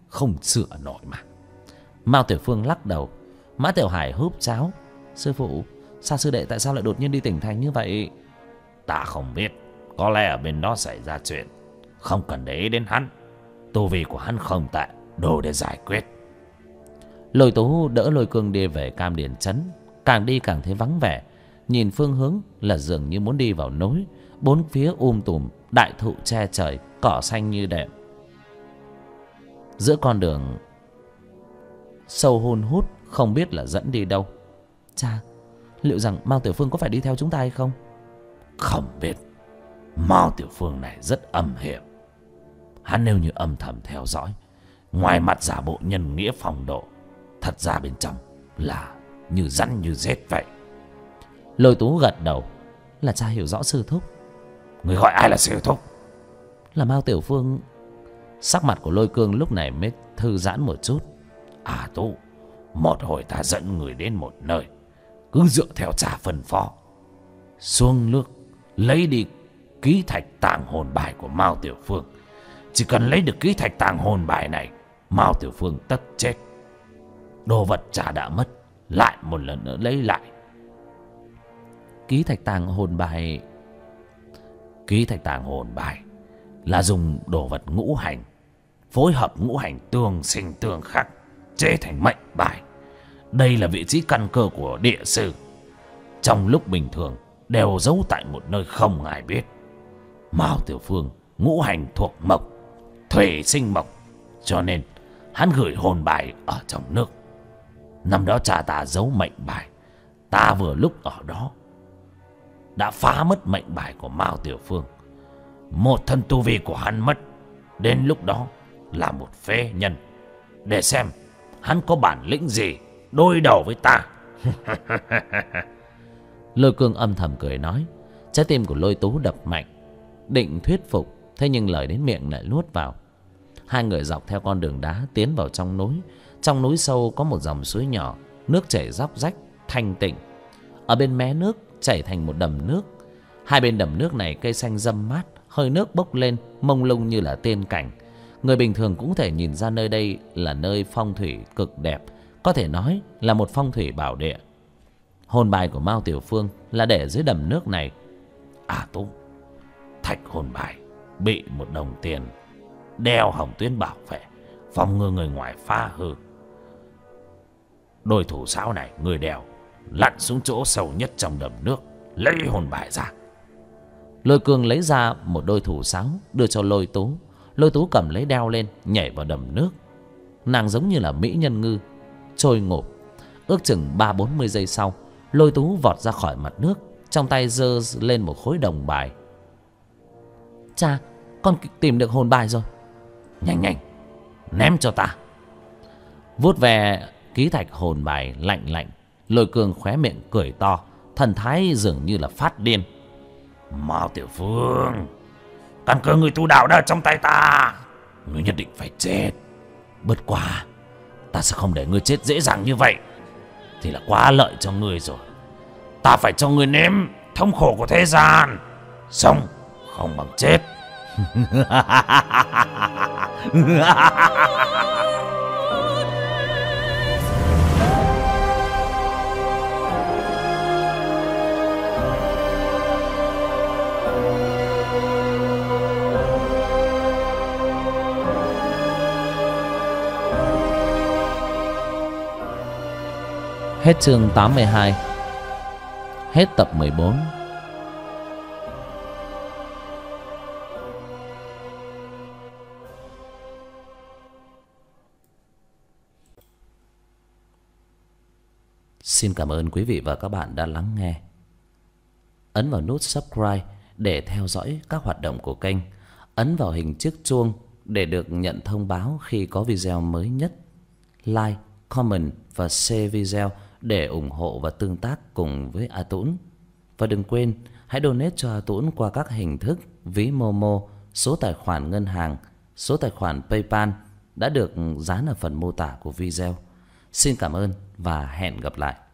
không sửa nổi mà. Mao Tiểu Phương lắc đầu. Mã Tiểu Hải húp cháo. Sư phụ, sao sư đệ tại sao lại đột nhiên đi tỉnh thành như vậy? Ta không biết, có lẽ ở bên đó xảy ra chuyện. Không cần để ý đến hắn. Tu vi của hắn không tệ, đủ để giải quyết. Lôi Tú đỡ Lôi Cương đi về Cam Điền Trấn. Càng đi càng thấy vắng vẻ. Nhìn phương hướng là dường như muốn đi vào núi. Bốn phía tùm, đại thụ che trời, cỏ xanh như đệm. Giữa con đường sâu hun hút, không biết là dẫn đi đâu. Cha, liệu rằng Mao Tiểu Phương có phải đi theo chúng ta hay không? Không biết. Mao Tiểu Phương này rất âm hiểm. Hắn nếu như âm thầm theo dõi, ngoài mặt giả bộ nhân nghĩa phong độ, thật ra bên trong là như rắn như rết vậy. Lôi Tú gật đầu. Là cha hiểu rõ sư thúc. Người gọi ai là sư thúc? Là Mao Tiểu Phương. Sắc mặt của Lôi Cương lúc này mới thư giãn một chút. À Tú, một hồi ta dẫn người đến một nơi, cứ dựa theo cha phân phó, xuống nước lấy đi ký thạch tàng hồn bài của Mao Tiểu Phương. Chỉ cần lấy được ký thạch tàng hồn bài này, Mao Tiểu Phương tất chết. Đồ vật cha đã mất, lại một lần nữa lấy lại. Ký thạch tàng hồn bài. Ký thạch tàng hồn bài là dùng đồ vật ngũ hành, phối hợp ngũ hành tương sinh tương khắc, chế thành mệnh bài. Đây là vị trí căn cơ của địa sư. Trong lúc bình thường đều giấu tại một nơi không ai biết. Mao Tiểu Phương ngũ hành thuộc mộc, thủy sinh mộc, cho nên hắn gửi hồn bài ở trong nước. Năm đó cha ta giấu mệnh bài, ta vừa lúc ở đó đã phá mất mệnh bài của Mao Tiểu Phương. Một thân tu vi của hắn mất, đến lúc đó là một phế nhân. Để xem hắn có bản lĩnh gì đối đầu với ta. Lôi Cương âm thầm cười nói. Trái tim của Lôi Tú đập mạnh, định thuyết phục, thế nhưng lời đến miệng lại nuốt vào. Hai người dọc theo con đường đá tiến vào trong núi. Trong núi sâu có một dòng suối nhỏ, nước chảy róc rách thanh tịnh. Ở bên mé nước chảy thành một đầm nước. Hai bên đầm nước này cây xanh râm mát, hơi nước bốc lên mông lung như là tiên cảnh. Người bình thường cũng thể nhìn ra nơi đây là nơi phong thủy cực đẹp, có thể nói là một phong thủy bảo địa. Hồn bài của Mao Tiểu Phương là để dưới đầm nước này. À Tú, thạch hồn bài bị một đồng tiền đeo hồng tuyến bảo vệ, phòng ngừa người ngoài phá hư. Đôi thủ sáo này người đeo lặn xuống chỗ sâu nhất trong đầm nước, lấy hồn bài ra. Lôi Cương lấy ra một đôi thủ sáo đưa cho Lôi Tú. Lôi Tú cầm lấy đeo lên, nhảy vào đầm nước. Nàng giống như là mỹ nhân ngư trôi ngộp. Ước chừng 30-40 giây sau, Lôi Tú vọt ra khỏi mặt nước, trong tay giơ lên một khối đồng bài. Cha, con tìm được hồn bài rồi. Nhanh nhanh, ném cho ta. Vuốt về ký thạch hồn bài lạnh lạnh, Lôi Cương khóe miệng cười to, thần thái dường như là phát điên. Mao Tiểu Phương, căn cơ người tu đạo đã ở trong tay ta, ngươi nhất định phải chết. Bất quá ta sẽ không để ngươi chết dễ dàng như vậy, thì là quá lợi cho ngươi rồi. Ta phải cho ngươi nếm thống khổ của thế gian, sống không bằng chết. Hết chương 82. Hết tập 14. Xin cảm ơn quý vị và các bạn đã lắng nghe. Ấn vào nút subscribe để theo dõi các hoạt động của kênh. Ấn vào hình chiếc chuông để được nhận thông báo khi có video mới nhất. Like, comment và share video để ủng hộ và tương tác cùng với A Tũng. Và đừng quên hãy donate cho A Tũng qua các hình thức ví Momo, số tài khoản ngân hàng, số tài khoản PayPal đã được dán ở phần mô tả của video. Xin cảm ơn và hẹn gặp lại.